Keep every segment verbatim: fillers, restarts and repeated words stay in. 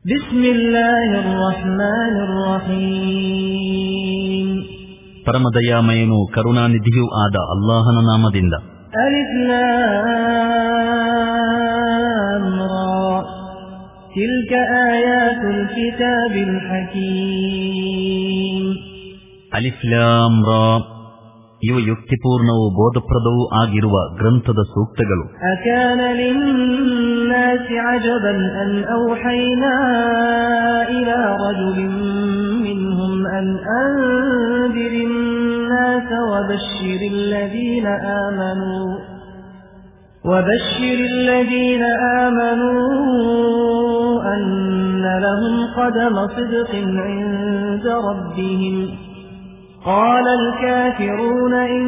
ಬಿಸ್ಮಿಲ್ಲಾಹಿರ್ ರಹ್ಮಾನಿರ್ ರಹೀಮ್. ಪರಮದಯಾಮಯನೂ ಕರುಣಾನಿಧಿಯೂ ಆದ ಅಲ್ಲಾಹನ ನಾಮದಿಂದ. ಅಲಿಫ್ ಲಾಮ್ ರಾ ತಿಲ್ಕ ಆಯಾತುಲ್ ಕಿತಾಬಿಲ್ ಹಕೀಮ್. ಅಲಿಫ್ ಲಾಮ್ ರಾ ಇವು ಯುಕ್ತಿಪೂರ್ಣವೂ ಬೋಧಪ್ರದವೂ ಆಗಿರುವ ಗ್ರಂಥದ ಸೂಕ್ತಗಳು. ಅಕಾನ ಲಿನ್ನಾಸಿ ಅಜಬನ್ ಅನ್ ಔಹೈನಾ ಇಲಾ ರಜುಲಿನ್ ಮಿನ್ಹುಂ ಅನ್ ಅಂದಿರಿನ್ ನಾಸ ವಬಶ್ಶಿರಿಲ್ ಲದೀನ ಆಮನೂ ವಬಶ್ಶಿರಿಲ್ ಲದೀನ ಆಮನೂ ಅನ್ನ ಲಹುಂ ಖದಮ ಸಿದ್ಕಿನ್ ಇಂದ ರಬ್ಬಿಹಿಂ. قال الكافرون إن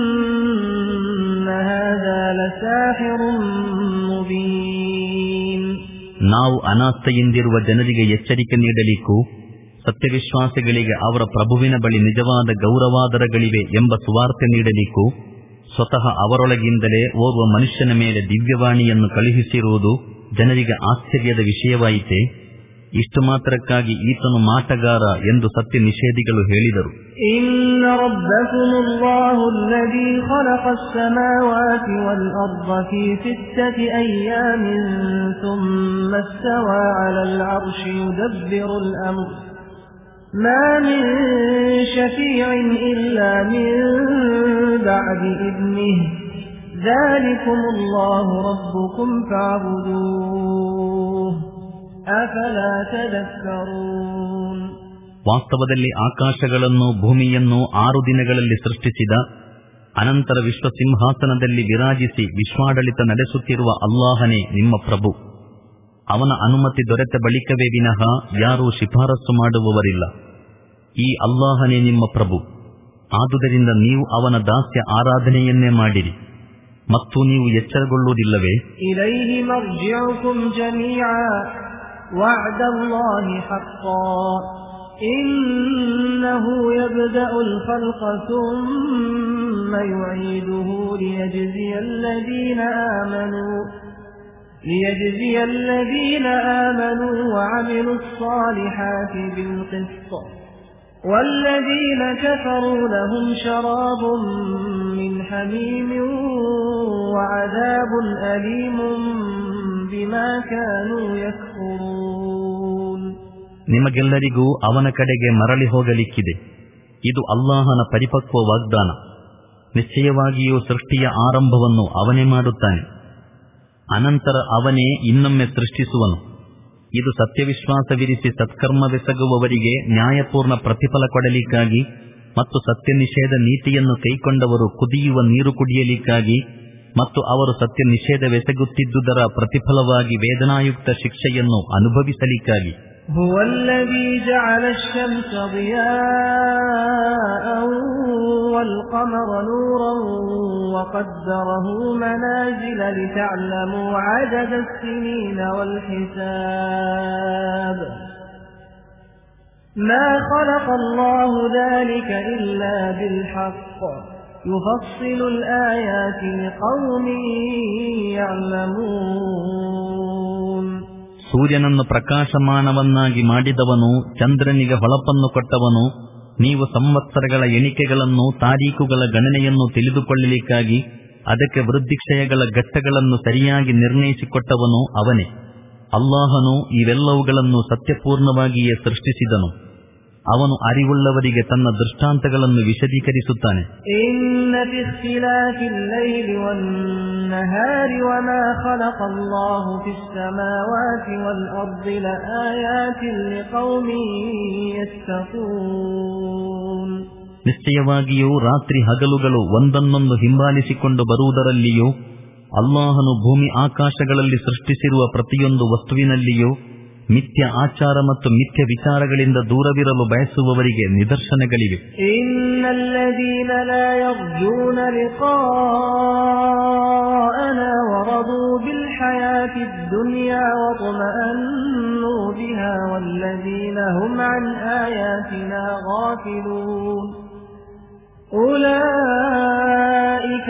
هذا لساحر مبين. ನಾವು ಅನಾಸ್ಥೆಯಿಂದಿರುವ ಜನರಿಗೆ ಎಚ್ಚರಿಕೆ ನೀಡಲಿಕ್ಕೂ ಸತ್ಯವಿಶ್ವಾಸಿಗಳಿಗೆ ಅವರ ಪ್ರಭುವಿನ ಬಳಿ ನಿಜವಾದ ಗೌರವಾದರಗಳಿವೆ ಎಂಬ ಸುವಾರ್ತೆ ನೀಡಲಿಕ್ಕೂ ಸ್ವತಃ ಅವರೊಳಗಿಂದಲೇ ಓರ್ವ ಮನುಷ್ಯನ ಮೇಲೆ ದಿವ್ಯವಾಣಿಯನ್ನು ಕಳುಹಿಸಿರುವುದು ಜನರಿಗೆ ಆಶ್ಚರ್ಯದ ವಿಷಯವಾಯಿತೆ. ಇಷ್ಟು ಮಾತ್ರಕ್ಕಾಗಿ ಈತನು ಮಾಟಗಾರ ಎಂದು ಸತ್ಯ ನಿಷೇಧಿಗಳು ಹೇಳಿದರು. ಇನ್ನ ರಬ್ಬಕುಮುಲ್ಲಾಹು ಅಲ್ಲದೀ ಖಲಖಸ್ ಸಮಾವಾತಿ ವಲ್ ಅರ್ದ ಫೀ ಸಿತ್ತತಿ ಅಯ್ಯಾಮಿನ್ ಥುಮ್ಮ ಇಸ್ತವಾ ಅಲಲ್ ಅರ್ಶಿ ಯುದಬ್ಬಿರುಲ್ ಅಮ್ರ ಮಾ ಮಿನ್ ಶಫೀಇನ್ ಇಲ್ಲಾ ಮಿನ್ ಬಅದಿ ಇದ್ನಿಹಿ ذلكمುಲ್ಲಾಹು ರಬ್ಬುಕುಂ ಫಅಬುದೂಹು ಅಫಲಾ ತದಕ್ಕರೂನ್. ವಾಸ್ತವದಲ್ಲಿ ಆಕಾಶಗಳನ್ನು ಭೂಮಿಯನ್ನು ಆರು ದಿನಗಳಲ್ಲಿ ಸೃಷ್ಟಿಸಿದ ಅನಂತರ ವಿಶ್ವಸಿಂಹಾಸನದಲ್ಲಿ ವಿರಾಜಿಸಿ ವಿಶ್ವಾಡಳಿತ ನಡೆಸುತ್ತಿರುವ ಅಲ್ಲಾಹನೇ ನಿಮ್ಮ ಪ್ರಭು. ಅವನ ಅನುಮತಿ ದೊರೆತ ಬಳಿಕವೇ ವಿನಃ ಯಾರೂ ಶಿಫಾರಸು ಮಾಡುವವರಿಲ್ಲ. ಈ ಅಲ್ಲಾಹನೇ ನಿಮ್ಮ ಪ್ರಭು. ಆದುದರಿಂದ ನೀವು ಅವನ ದಾಸ್ಯ ಆರಾಧನೆಯನ್ನೇ ಮಾಡಿರಿ ಮತ್ತು ನೀವು ಎಚ್ಚರಗೊಳ್ಳುವುದಿಲ್ಲವೇ? ಇಲೈಹಿ ಮರ್ಜಿಉಕುಂ ಜಮೀಅ وعد الله حقا إنه يبدأ الخلق ثم يعيده ليجزي الذين آمنوا ليجزي الذين آمنوا وعملوا الصالحات بالقسط والذين كفروا لهم شراب من حميم وعذاب أليم بما كانوا يكفرون. ನಿಮಗೆಲ್ಲರಿಗೂ ಅವನ ಕಡೆಗೆ ಮರಳಿ ಹೋಗಲಿಕ್ಕಿದೆ. ಇದು ಅಲ್ಲಾಹನ ಪರಿಪಕ್ವ ವಾಗ್ದಾನ. ನಿಶ್ಚಯವಾಗಿಯೂ ಸೃಷ್ಟಿಯ ಆರಂಭವನ್ನು ಅವನೇ ಮಾಡುತ್ತಾನೆ, ಅನಂತರ ಅವನೇ ಇನ್ನೊಮ್ಮೆ ಸೃಷ್ಟಿಸುವನು. ಇದು ಸತ್ಯವಿಶ್ವಾಸವಿರಿಸಿ ಸತ್ಕರ್ಮವೆಸಗುವವರಿಗೆ ನ್ಯಾಯಪೂರ್ಣ ಪ್ರತಿಫಲ ಕೊಡಲಿಕ್ಕಾಗಿ ಮತ್ತು ಸತ್ಯ ನಿಷೇಧ ನೀತಿಯನ್ನು ಕೈಕೊಂಡವರು ಕುದಿಯುವ ನೀರು ಕುಡಿಯಲಿಕ್ಕಾಗಿ ಮತ್ತು ಅವರು ಸತ್ಯ ನಿಷೇಧವೆಸಗುತ್ತಿದ್ದುದರ ಪ್ರತಿಫಲವಾಗಿ ವೇದನಾಯುಕ್ತ ಶಿಕ್ಷೆಯನ್ನು ಅನುಭವಿಸಲಿಕ್ಕಾಗಿ. هو الذي جعل الشمس ضياء والقمر نورا وقدره منازل لتعلموا عدد السنين والحساب ما خلق الله ذلك إلا بالحق يفصل الآيات لقوم يعلمون. ಸೂರ್ಯನನ್ನು ಪ್ರಕಾಶಮಾನವನ್ನಾಗಿ ಮಾಡಿದವನು, ಚಂದ್ರನಿಗೆ ಹೊಳಪನ್ನು ಕೊಟ್ಟವನು, ನೀವು ಸಂವತ್ಸರಗಳ ಎಣಿಕೆಗಳನ್ನು ತಾರೀಖುಗಳ ಗಣನೆಯನ್ನು ತಿಳಿದುಕೊಳ್ಳಲಿಕ್ಕಾಗಿ ಅದಕ್ಕೆ ವೃದ್ಧಿಕ್ಷಯಗಳ ಘಟ್ಟಗಳನ್ನು ಸರಿಯಾಗಿ ನಿರ್ಣಯಿಸಿಕೊಟ್ಟವನು ಅವನೇ. ಅಲ್ಲಾಹನು ಇವೆಲ್ಲವುಗಳನ್ನು ಸತ್ಯಪೂರ್ಣವಾಗಿಯೇ ಸೃಷ್ಟಿಸಿದನು. ಅವನು ಅರಿವುಳ್ಳವರಿಗೆ ತನ್ನ ದೃಷ್ಟಾಂತಗಳನ್ನು ವಿಶದೀಕರಿಸುತ್ತಾನೆ. ಇನ್ನ ಫಿ ಇಖ್ತಿಲಾಫಿಲ್ ಲೈಲಿ ವನ್-ನಹಾರಿ ವಮಾ ಖಲಖಲ್ಲಾಹು ಫಿಸ್ ಸಮಾವಾತಿ ವಲ್ ಅರ್ದಿ ಲಆಯಾತಿನ್ ಲಿಕೌಮಿನ್ ಯತ್ತಖೂನ್. ನಿಶ್ಚಯವಾಗಿಯೂ ರಾತ್ರಿ ಹಗಲುಗಳು ಒಂದನ್ನೊಂದು ಹಿಂಬಾಲಿಸಿಕೊಂಡು ಬರುವುದರಲ್ಲಿಯೂ ಅಲ್ಲಾಹನು ಭೂಮಿ ಆಕಾಶಗಳಲ್ಲಿ ಸೃಷ್ಟಿಸಿರುವ ಪ್ರತಿಯೊಂದು ವಸ್ತುವಿನಲ್ಲಿಯೂ ಮಿಥ್ಯ ಆಚಾರ ಮತ್ತು ಮಿಥ್ಯ ವಿಚಾರಗಳಿಂದ ದೂರವಿರಲು ಬಯಸುವವರಿಗೆ ನಿದರ್ಶನಗಳಿವೆ. ಇನ್ನಲ್ಲದೀನ ಲಾ ಯರ್ಜೂನ ಲಿಕಾಅನಾ ವರದೂ ಬಿಲ್ ಹಯಾತಿದ್ ದುನ್ಯಾ ವತ್ಮಅನ್ನೂ ಬಿಹಾ ವಲ್ಲದೀನ ಹುಮ್ ಅನ್ ಆಯಾತಿನಾ ಗಾಫಿಲೂನ್ ಉಲಾಯಿಕ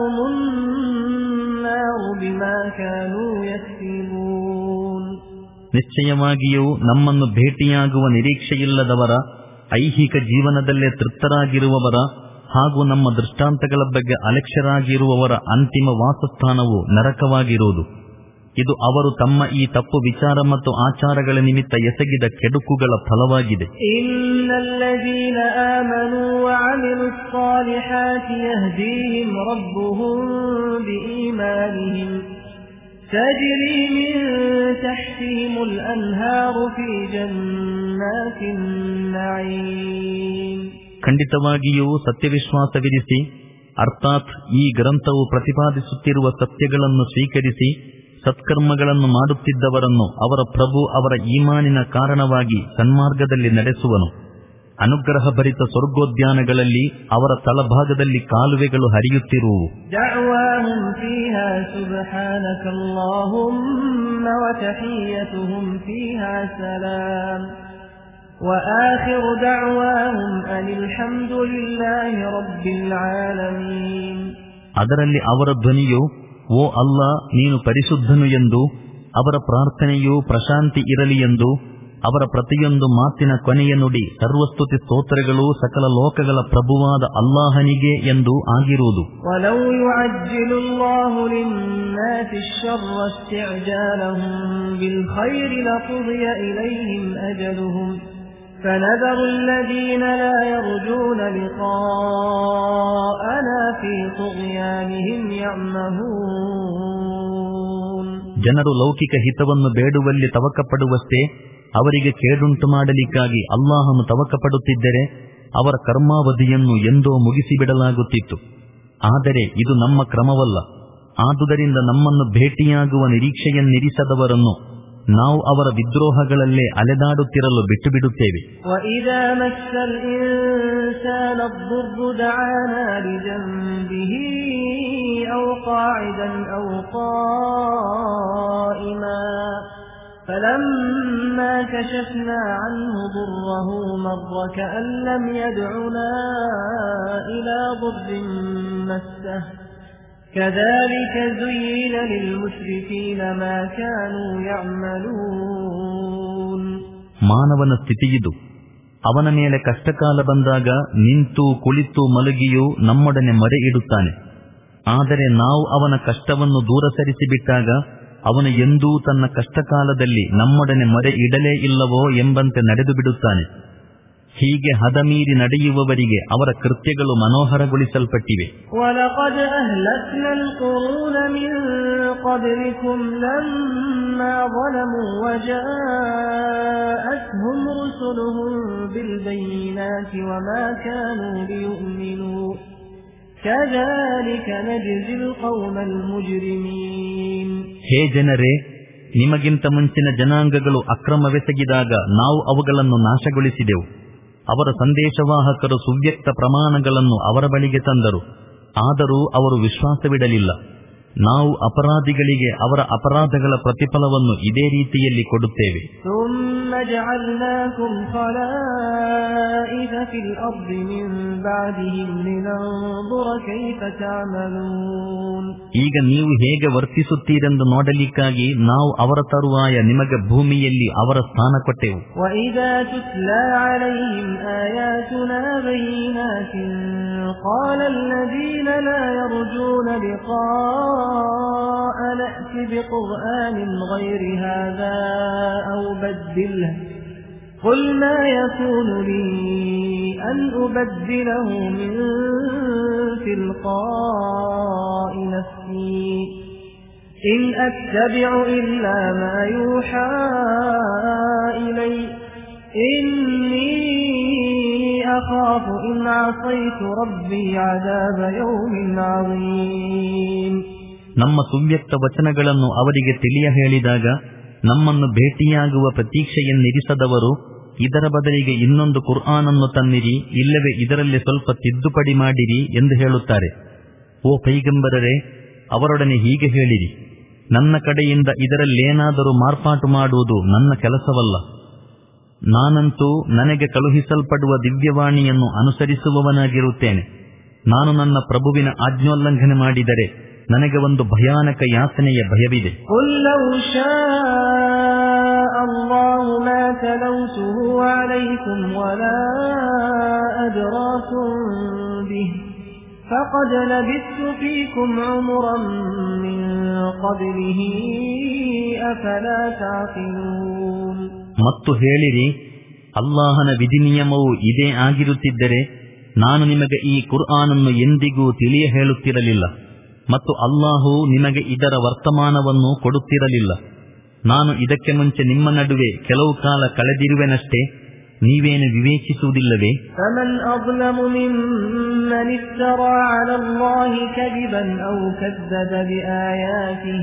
ಮಅವಾಹುಮುನ್ ನಾರು ಬಿಮಾ ಕಾನೂ ಯಕ್ಸಿಬೂನ್. ನಿಶ್ಚಯವಾಗಿಯೂ ನಮ್ಮನ್ನು ಭೇಟಿಯಾಗುವ ನಿರೀಕ್ಷೆಯಿಲ್ಲದವರ, ಐಹಿಕ ಜೀವನದಲ್ಲೇ ತೃಪ್ತರಾಗಿರುವವರ ಹಾಗೂ ನಮ್ಮ ದೃಷ್ಟಾಂತಗಳ ಬಗ್ಗೆ ಅಲಕ್ಷ್ಯರಾಗಿರುವವರ ಅಂತಿಮ ವಾಸಸ್ಥಾನವು ನರಕವಾಗಿರುವುದು. ಇದು ಅವರು ತಮ್ಮ ಈ ತಪ್ಪು ವಿಚಾರ ಮತ್ತು ಆಚಾರಗಳ ನಿಮಿತ್ತ ಎಸಗಿದ ಕೆಡುಕುಗಳ ಫಲವಾಗಿದೆ. ಇನ್ನಲ್ಲದೀನ ಆಮನೂ ವಅಮಿಲು ಸ್ಸಾಲಿಹಾತಿ ಯಹ್ದೀಹಿಂ ರಬ್ಬುಹುಂ ಬಿಈಮಾನಿಹಿಂ ತಜ್ರೀ ಮಿನ್ ತಹ್ತಿಹಿಮುಲ್ ಅನ್ಹಾರು ಫೀ ಜನ್ನಾತಿನ್ ನഈಮ್. ಖಂಡಿತವಾಗಿಯೂ ಸತ್ಯವಿಶ್ವಾಸವಿರಿಸಿ, ಅರ್ಥಾತ್ ಈ ಗ್ರಂಥವು ಪ್ರತಿಪಾದಿಸುತ್ತಿರುವ ಸತ್ಯಗಳನ್ನು ಸ್ವೀಕರಿಸಿ ಸತ್ಕರ್ಮಗಳನ್ನು ಮಾಡುತ್ತಿದ್ದವರನ್ನು ಅವರ ಪ್ರಭು ಅವರ ಈಮಾನಿನ ಕಾರಣವಾಗಿ ಸನ್ಮಾರ್ಗದಲ್ಲಿ ನಡೆಸುವನು. ಅನುಗ್ರಹಭರಿತ ಸ್ವರ್ಗೋದ್ಯಾನಗಳಲ್ಲಿ ಅವರ ತಳಭಾಗದಲ್ಲಿ ಕಾಲುವೆಗಳು ಹರಿಯುತ್ತಿರುವು. ದಅವಾಹುಂ ಫೀಹಾ ಸುಬ್ಹಾನಕಲ್ಲಾಹುಮ್ಮ ವ ತಹಿಯ್ಯತುಹುಂ ಫೀಹಾ ಸಲಾಂ ವ ಆಖಿರು ದಅವಾಹುಂ ಅನಿಲ್ ಹಮ್ದುಲಿಲ್ಲಾಹಿ ರಬ್ಬಿಲ್ ಆಲಮೀನ್. ಅದರಲ್ಲಿ ಅವರ ಧ್ವನಿಯು ಓ ಅಲ್ಲಾ ನೀನು ಪರಿಶುದ್ಧನು ಎಂದು, ಅವರ ಪ್ರಾರ್ಥನೆಯೂ ಪ್ರಶಾಂತಿ ಇರಲಿ ಎಂದು, ಅವರ ಪ್ರತಿಯೊಂದು ಮಾತಿನ ಕೊನೆಯ ನುಡಿ ಸರ್ವಸ್ತುತಿ ಸ್ತೋತ್ರಗಳು ಸಕಲ ಲೋಕಗಳ ಪ್ರಭುವಾದ ಅಲ್ಲಾಹನಿಗೆ ಎಂದು ಆಗಿರುವುದು. ವಲೌ ಯುಅಜ್ಜಿಲುಲ್ಲಾಹು ಲಿನ್ನಾಸಿ ಅಶ್ಶರ್ರ ಇಸ್ತಿಅಜಾಲಹುಂ ಬಿಲ್ ಖೈರಿ ಲಕುದಿಯ ಇಲೈಹಿಂ ಅಜಲುಹುಂ فنذر الذين لا يرجون لقاءنا في طغيانهم يعمهون. ಜನರು ಲೌಕಿಕ ಹಿತವನ್ನು ಬೇಡುವಲ್ಲಿ ತವಕಪಡುವಷ್ಟೇ ಅವರಿಗೆ ಕೇಡುಂಟು ಮಾಡಲಿಕ್ಕಾಗಿ ಅಲ್ಲಾಹನು ತವಕಪಡುತ್ತಿದ್ದರೆ ಅವರ ಕರ್ಮಾವಧಿಯನ್ನು ಎಂದೋ ಮುಗಿಸಿಬಿಡಲಾಗುತ್ತಿತ್ತು. ಆದರೆ ಇದು ನಮ್ಮ ಕ್ರಮವಲ್ಲ. ಆದುದರಿಂದ ನಮ್ಮನ್ನು ಭೇಟಿಯಾಗುವ ನಿರೀಕ್ಷೆಯನ್ನಿರಿಸದವರನ್ನು ನಾವು ಅವರ ವಿದ್ರೋಹಗಳಲ್ಲೇ ಅಲೆದಾಡುತ್ತಿರಲು ಬಿಟ್ಟು ಬಿಡುತ್ತೇವೆ. وَإِذَا مَسَّ الْإِنسَانَ الضُّرُّ دَعَانَا لِجَنبِهِ أَوْ قَاعِدًا أَوْ قَائِمًا فَلَمَّا كَشَفْنَا عَنْهُ ضُرَّهُ مَرَّ كَأَن لَّمْ يَدْعُنَا إِلَى ضُرٍّ مَّسَّهُ كذلك زين للمشركين ما كانوا يعملون. ಮಾನವನ ಸ್ಥಿತಿಯಿದು. ಅವನ ಮೇಲೆ ಕಷ್ಟಕಾಲ ಬಂದಾಗ ನಿಂತು ಕುಳಿತು ಮಲಗಿಯೂ ನಮ್ಮೊಡನೆ ಮರೆ ಇಡುತ್ತಾನೆ. ಆದರೆ ನಾವು ಅವನ ಕಷ್ಟವನ್ನು ದೂರ ಸರಿಸಿಬಿಟ್ಟಾಗ ಅವನು ಎಂದೂ ತನ್ನ ಕಷ್ಟಕಾಲದಲ್ಲಿ ನಮ್ಮೊಡನೆ ಮರೆ ಇಡಲೇ ಇಲ್ಲವೋ ಎಂಬಂತೆ ನಡೆದು ಬಿಡುತ್ತಾನೆ. ಹೀಗೆ ಹದಮೀರಿ ನಡೆಯುವವರಿಗೆ ಅವರ ಕೃತ್ಯಗಳು ಮನೋಹರಗೊಳಿಸಲ್ಪಟ್ಟಿವೆ. وَلَقَدْ أَهْلَكْنَا الْقُرُونَ مِنْ قَبْلِكُمْ لَمَّا ظَلَمُوا وَجَاءَتْهُمْ رُسُلُهُم بِالْبَيِّنَاتِ وَمَا كَانُوا لِيُؤْمِنُوا كَذَلِكَ نَجْزِي الْقَوْمَ الْمُجْرِمِينَ. ಹೇ ಜನರೇ, ನಿಮಗಿಂತ ಮುಂಚಿನ ಜನಾಂಗಗಳು ಅಕ್ರಮವೆಸಗಿದಾಗ ನಾವು ಅವುಗಳನ್ನು ನಾಶಗೊಳಿಸಿದೆವು. ಅವರ ಸಂದೇಶವಾಹಕರು ಸುವ್ಯಕ್ತ ಪ್ರಮಾಣಗಳನ್ನು ಅವರ ಬಳಿಗೆ ತಂದರು, ಆದರೂ ಅವರು ವಿಶ್ವಾಸವಿಡಲಿಲ್ಲ. ನಾವು ಅಪರಾಧಿಗಳಿಗೆ ಅವರ ಅಪರಾಧಗಳ ಪ್ರತಿಫಲವನ್ನು ಇದೇ ರೀತಿಯಲ್ಲಿ ಕೊಡುತ್ತೇವೆ. ಈಗ ನೀವು ಹೇಗೆ ವರ್ತಿಸುತ್ತೀರೆಂದು ನೋಡಲಿಕ್ಕಾಗಿ ನಾವು ಅವರ ತರುವಾಯ ನಿಮಗೆ ಭೂಮಿಯಲ್ಲಿ ಅವರ ಸ್ಥಾನ ಕೊಟ್ಟೆವು. نأت بقرآن غير هذا أو بدله قل ما يكون لي أن أبدله من تلقاء نفسي إن أتبع إلا ما يوحى إلي إني أخاف إن عصيت ربي عذاب يوم عظيم. ನಮ್ಮ ಸುವ್ಯಕ್ತ ವಚನಗಳನ್ನು ಅವರಿಗೆ ತಿಳಿಯ ಹೇಳಿದಾಗ ನಮ್ಮನ್ನು ಭೇಟಿಯಾಗುವ ಪ್ರತೀಕ್ಷೆಯನ್ನಿರಿಸದವರು ಇದರ ಬದಲಿಗೆ ಇನ್ನೊಂದು ಕುರ್ಆನನ್ನು ತನ್ನಿರಿ, ಇಲ್ಲವೇ ಇದರಲ್ಲಿ ಸ್ವಲ್ಪ ತಿದ್ದುಪಡಿ ಮಾಡಿರಿ ಎಂದು ಹೇಳುತ್ತಾರೆ. ಓ ಪೈಗಂಬರರೇ, ಅವರೊಡನೆ ಹೀಗೆ ಹೇಳಿರಿ, ನನ್ನ ಕಡೆಯಿಂದ ಇದರಲ್ಲೇನಾದರೂ ಮಾರ್ಪಾಟು ಮಾಡುವುದು ನನ್ನ ಕೆಲಸವಲ್ಲ. ನಾನಂತೂ ನನಗೆ ಕಳುಹಿಸಲ್ಪಡುವ ದಿವ್ಯವಾಣಿಯನ್ನು ಅನುಸರಿಸುವವನಾಗಿರುತ್ತೇನೆ. ನಾನು ನನ್ನ ಪ್ರಭುವಿನ ಆಜ್ಞೋಲ್ಲಂಘನೆ ಮಾಡಿದರೆ ನನಗೆ ಒಂದು ಭಯಾನಕ ಯಾತನೆಯ ಭಯವಿದೆ. قل لو شاء أقصه عليكم ولا أدراكم به فقد لبثت فيكم عمرا من قبله أفلا تعقلون. ಮತ್ತು ಹೇಳಿರಿ, ಅಲ್ಲಾಹನ ವಿಧಿನಿಯಮವು ಇದೇ ಆಗಿರುತ್ತಿದ್ದರೆ ನಾನು ನಿಮಗೆ ಈ ಕುರ್ಆನನ್ನು ಎಂದಿಗೂ ತಿಳಿಯ ಹೇಳುತ್ತಿರಲಿಲ್ಲ ಮತ್ತು ಅಲ್ಲಾಹು ನಿಮಗೆ ಇದರ ವರ್ತಮಾನವನ್ನು ಕೊಡುತ್ತಿರಲಿಲ್ಲ. ನಾನು ಇದಕ್ಕೆ ಮುಂಚೆ ನಿಮ್ಮ ನಡುವೆ ಕೆಲವು ಕಾಲ ಕಳೆದಿರುವೆನಷ್ಟೇ, ನೀವೇನು ವಿವೇಚಿಸುವುದಿಲ್ಲವೇ? فمن أظلم ممن افترى على الله كذبا أو كذب بآياته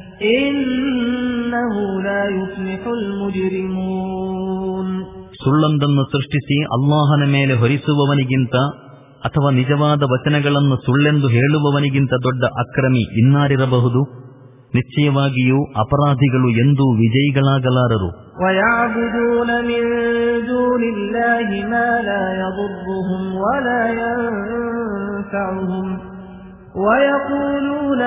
إنه لا يفلح المجرمون. ಸುಳ್ಳೊಂದನ್ನು ಸೃಷ್ಟಿಸಿ ಅಲ್ಲಾಹನ ಮೇಲೆ ಹೊರಿಸುವವನಿಗಿಂತ ಅಥವಾ ನಿಜವಾದ ವಚನಗಳನ್ನು ಸುಳ್ಳೆಂದು ಹೇಳುವವನಿಗಿಂತ ದೊಡ್ಡ ಅಕ್ರಮಿ ಇನ್ನಾರಿರಬಹುದು? ನಿಶ್ಚಯವಾಗಿಯೂ ಅಪರಾಧಿಗಳು ಎಂದೂ ವಿಜಯಿಗಳಾಗಲಾರರು. وَيَعْبُدُونَ مِن دُونِ اللَّهِ مَا لَا يَضُرُّهُمْ وَلَا يَنفَعُهُمْ وَيَقُولُونَ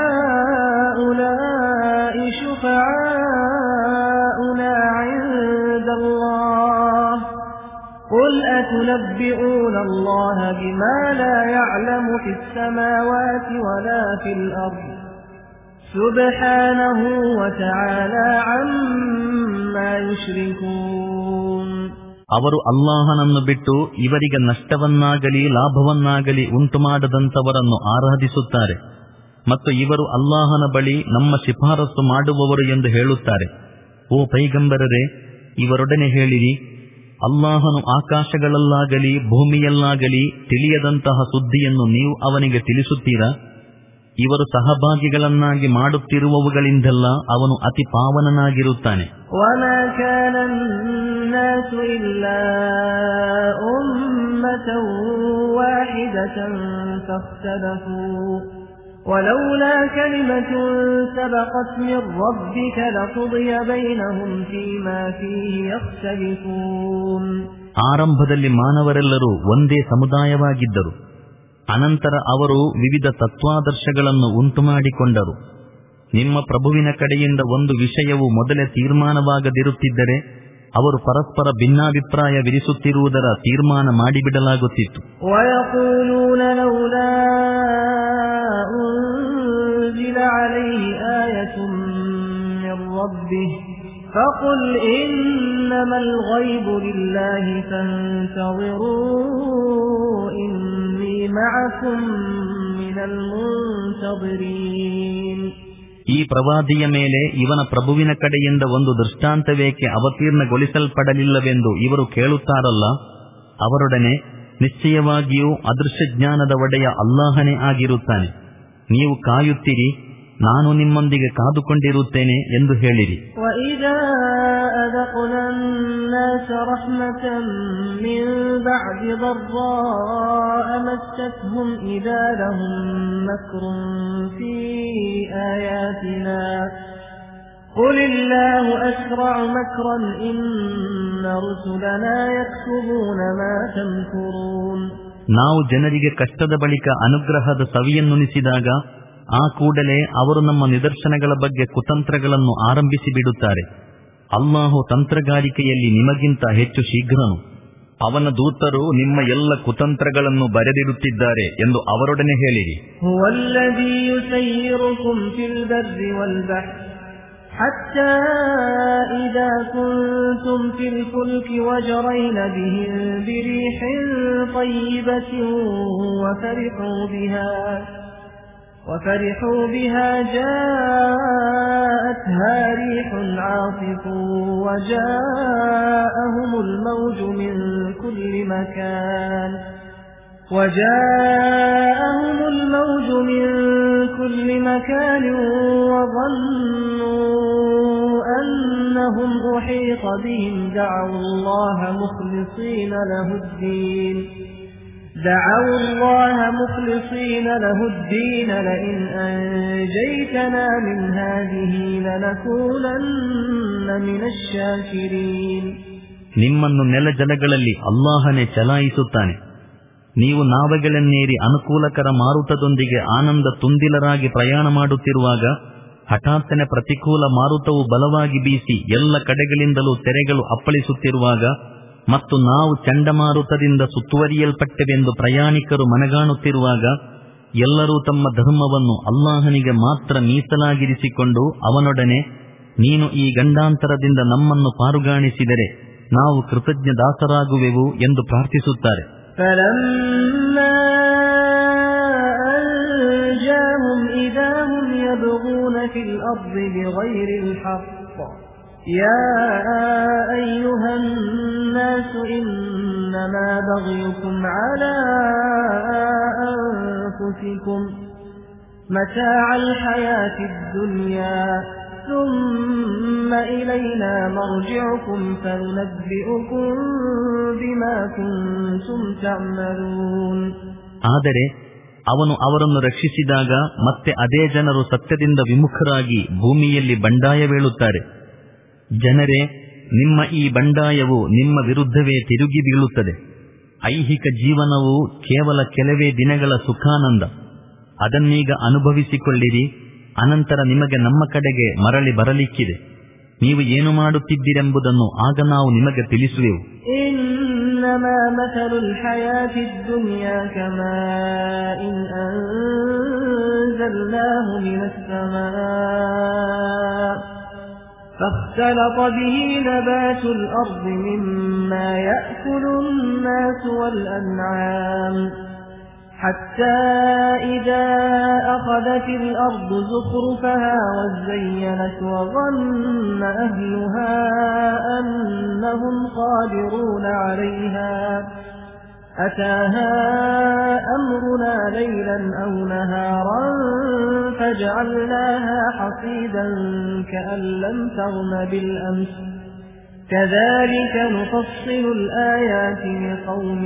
هَؤُلَاءِ شُفَعَاؤُنَا عِندَ اللَّهِ قُلْ أَتُنَبِّئُونَ اللَّهَ بِمَا لَا يَعْلَمُ فِي السَّمَاوَاتِ وَلَا فِي الْأَرْضِ سبحانه وتعالى عما يشركون. ಅವರು ಅಲ್ಲಾಹನನ್ನು ಬಿಟ್ಟು ಇವರಿಗೆ ನಷ್ಟವನ್ನಾಗಲಿ ಲಾಭವನ್ನಾಗಲಿ ಉಂಟುಮಾಡದಂತವರನ್ನು ಆರಾಧಿಸುತ್ತಾರೆ ಮತ್ತು ಇವರು ಅಲ್ಲಾಹನ ಬಳಿ ನಮ್ಮ ಶಿಫಾರಸು ಮಾಡುವವರು ಎಂದು ಹೇಳುತ್ತಾರೆ. ಓ ಪೈಗಂಬರರೇ, ಇವರೊಡನೆ ಹೇಳಿರಿ, ಅಲ್ಲಾಹನು ಆಕಾಶಗಳಲ್ಲಾಗಲಿ ಭೂಮಿಯಲ್ಲಾಗಲಿ ತಿಳಿಯದಂತಹ ಸುದ್ದಿಯನ್ನು ನೀವು ಅವನಿಗೆ ತಿಳಿಸುತ್ತೀರಾ? ಇವರು ಸಹಭಾಗಿಗಳನ್ನಾಗಿ ಮಾಡುತ್ತಿರುವವುಗಳಿಂದೆಲ್ಲ ಅವನು ಅತಿ ಪಾವನನಾಗಿರುತ್ತಾನೆ. وَمَا كَانَ النَّاسُ إِلَّا أُمَّةً وَاحِدَةً فَاخْتَلَفُوا وَلَوْلَا كَلِمَةٌ سَبَقَتْ مِنْ رَبِّكَ لَقُضِيَ بَيْنَهُمْ فِيمَا فِيهِ يَخْتَلِفُونَ. ಆರಂಭದಲ್ಲಿ ಮಾನವರೆಲ್ಲರೂ ಒಂದೇ ಸಮುದಾಯವಾಗಿದ್ದರು. ಅನಂತರ ಅವರು ವಿವಿಧ ತತ್ವಾದರ್ಶಗಳನ್ನು ಉಂಟುಮಾಡಿಕೊಂಡರು. ನಿಮ್ಮ ಪ್ರಭುವಿನ ಕಡೆಯಿಂದ ಒಂದು ವಿಷಯವು ಮೊದಲೇ ತೀರ್ಮಾನವಾಗದಿರುತ್ತಿದ್ದರೆ ಅವರು ಪರಸ್ಪರ ಭಿನ್ನಾಭಿಪ್ರಾಯವಿರಿಸುತ್ತಿರುವುದರ ತೀರ್ಮಾನ ಮಾಡಿಬಿಡಲಾಗುತ್ತಿತ್ತು. وَيَقُولُونَ لَوْلَا أُنْزِلَ عَلَيْهِ آيَةٌ مِّن رَّبِّهِ فَقُلْ إِنَّمَا الْغَيْبُ لِلَّهِ فَانتَظِرُوا إِنِّي مَعَكُمْ مِنَ الْمُنْتَظِرِينَ. ಈ ಪ್ರವಾದಿಯ ಮೇಲೆ ಇವನ ಪ್ರಭುವಿನ ಕಡೆಯಿಂದ ಒಂದು ದೃಷ್ಟಾಂತವೇಕೆ ಅವತೀರ್ಣಗೊಳಿಸಲ್ಪಡಲಿಲ್ಲವೆಂದು ಇವರು ಕೇಳುತ್ತಾರಲ್ಲ, ಅವರೊಡನೆ ನಿಶ್ಚಯವಾಗಿಯೂ ಅದೃಶ್ಯ ಜ್ಞಾನದ ಒಡೆಯ ಅಲ್ಲಾಹನೇ ಆಗಿರುತ್ತಾನೆ. ನೀವು ಕಾಯುತ್ತೀರಿ, ನಾನು ನಿಮ್ಮೊಂದಿಗೆ ಕಾದುಕೊಂಡಿರುತ್ತೇನೆ ಎಂದು ಹೇಳಿರಿ. وَإِذَا أَذَقْنَا النَّاسَ رَحْمَةً مِّن بَعْدِ ضَرَّاءَ مَسَّتْهُمْ إِذَا لَهُم مَّكْرٌ فِي آيَاتِنَا قُلِ اللَّهُ أَسْرَعُ مَكْرًا إِنَّ رُسُلَنَا يَكْتُبُونَ مَا تَمْكُرُونَ. ನಾವು ಜನರಿಗೆ ಕಷ್ಟದ ಬಳಿಕ ಅನುಗ್ರಹದ ಸವಿಯನ್ನುಣಿಸಿದಾಗ ಆ ಕೂಡಲೇ ಅವರು ನಮ್ಮ ನಿದರ್ಶನಗಳ ಬಗ್ಗೆ ಕುತಂತ್ರಗಳನ್ನು ಆರಂಭಿಸಿ ಬಿಡುತ್ತಾರೆ. ಅಲ್ಲಾಹು ತಂತ್ರಗಾರಿಕೆಯಲ್ಲಿ ನಿಮಗಿಂತ ಹೆಚ್ಚು ಶೀಘ್ರನು. ಅವನ ದೂತರು ನಿಮ್ಮ ಎಲ್ಲ ಕುತಂತ್ರಗಳನ್ನು ಬರೆದಿರುತ್ತಿದ್ದಾರೆ ಎಂದು ಅವರೊಡನೆ ಹೇಳಿರಿ. ಹುವಲ್ಲದೀ ಯುಸಯ್ಯಿರುಕುಂ ಫಿಲ್ ಬರ್ರಿ ವಲ್ ಬಹ್ರ್ حتى إذا كنتم في الفلك وجرين بهم بريح طيبة وفرحوا بها وفرحوا بها جاءتها ريح عاصف وجاءهم الموج من كل مكان وجاءهم الموج من كل مكان وظنوا أنهم أحيط بهم دعوا الله مخلصين له الدين دعوا الله مخلصين له الدين لئن أنجيتنا من هذه لنكونن من الشاكرين. ನಿಮ್ಮನ್ನು ನೆಲ ಜಲಗಳಲ್ಲಿ ಅಲ್ಲಾಹನೇ ಚಲಾಯಿಸುತ್ತಾನೆ. ನೀವು ನಾವೆಗಳನ್ನೇರಿ ಅನುಕೂಲಕರ ಮಾರುತದೊಂದಿಗೆ ಆನಂದ ತುಂದಿಲರಾಗಿ ಪ್ರಯಾಣ ಮಾಡುತ್ತಿರುವಾಗ ಹಠಾತ್ತನೆ ಪ್ರತಿಕೂಲ ಮಾರುತವು ಬಲವಾಗಿ ಬೀಸಿ ಎಲ್ಲ ಕಡೆಗಳಿಂದಲೂ ತೆರೆಗಳು ಅಪ್ಪಳಿಸುತ್ತಿರುವಾಗ ಮತ್ತು ನಾವು ಚಂಡಮಾರುತದಿಂದ ಸುತ್ತುವರಿಯಲ್ಪಟ್ಟೆವೆಂದು ಪ್ರಯಾಣಿಕರು ಮನಗಾಣುತ್ತಿರುವಾಗ ಎಲ್ಲರೂ ತಮ್ಮ ಧರ್ಮವನ್ನು ಅಲ್ಲಾಹನಿಗೆ ಮಾತ್ರ ಮೀಸಲಾಗಿರಿಸಿಕೊಂಡು ಅವನೊಡನೆ ನೀನು ಈ ಗಂಡಾಂತರದಿಂದ ನಮ್ಮನ್ನು ಪಾರುಗಾಣಿಸಿದರೆ ನಾವು ಕೃತಜ್ಞ ದಾಸರಾಗುವೆವು ಎಂದು ಪ್ರಾರ್ಥಿಸುತ್ತಾರೆ. يا أيها الناس إنما بغيكم على أنفسكم متاع الحياة الدنيا ثم إلينا مرجعكم فننبئكم بما كنتم تعملون. ಆದರೆ ಅವನು ಅವರನ್ನು ರಕ್ಷಿಸಿದಾಗ ಮತ್ತೆ ಅದೇ ಜನರು ಸತ್ಯದಿಂದ ವಿಮುಖರಾಗಿ ಭೂಮಿಯಲ್ಲಿ ಬಂಡಾಯವೇಳುತ್ತಾರೆ. ಜನರೇ, ನಿಮ್ಮ ಈ ಬಂಡಾಯವು ನಿಮ್ಮ ವಿರುದ್ಧವೇ ತಿರುಗಿ ಬೀಳುತ್ತದೆ. ಐಹಿಕ ಜೀವನವು ಕೇವಲ ಕೆಲವೇ ದಿನಗಳ ಸುಖಾನಂದ. ಅದನ್ನೀಗ ಅನುಭವಿಸಿಕೊಳ್ಳಿರಿ. ಅನಂತರ ನಿಮಗೆ ನಮ್ಮ ಕಡೆಗೆ ಮರಳಿ ಬರಲಿಕ್ಕಿದೆ. ನೀವು ಏನು ಮಾಡುತ್ತಿದ್ದೀರೆಂಬುದನ್ನು ಆಗ ನಾವು ನಿಮಗೆ ತಿಳಿಸುವೆವು. إنما مثل الحياة الدنيا كماء أنزلناه من السماء فاختلط به نبات الأرض مما يأكل الناس والأنعام حتى إذا أخذت الأرض زخرفها وزينت وظن أهلها أنهم قادرون عليها أتاها أمرنا ليلا أو نهارا فجعلناها حصيدا كأن لم تغن بالأمس كذلك نفصل الآيات لقوم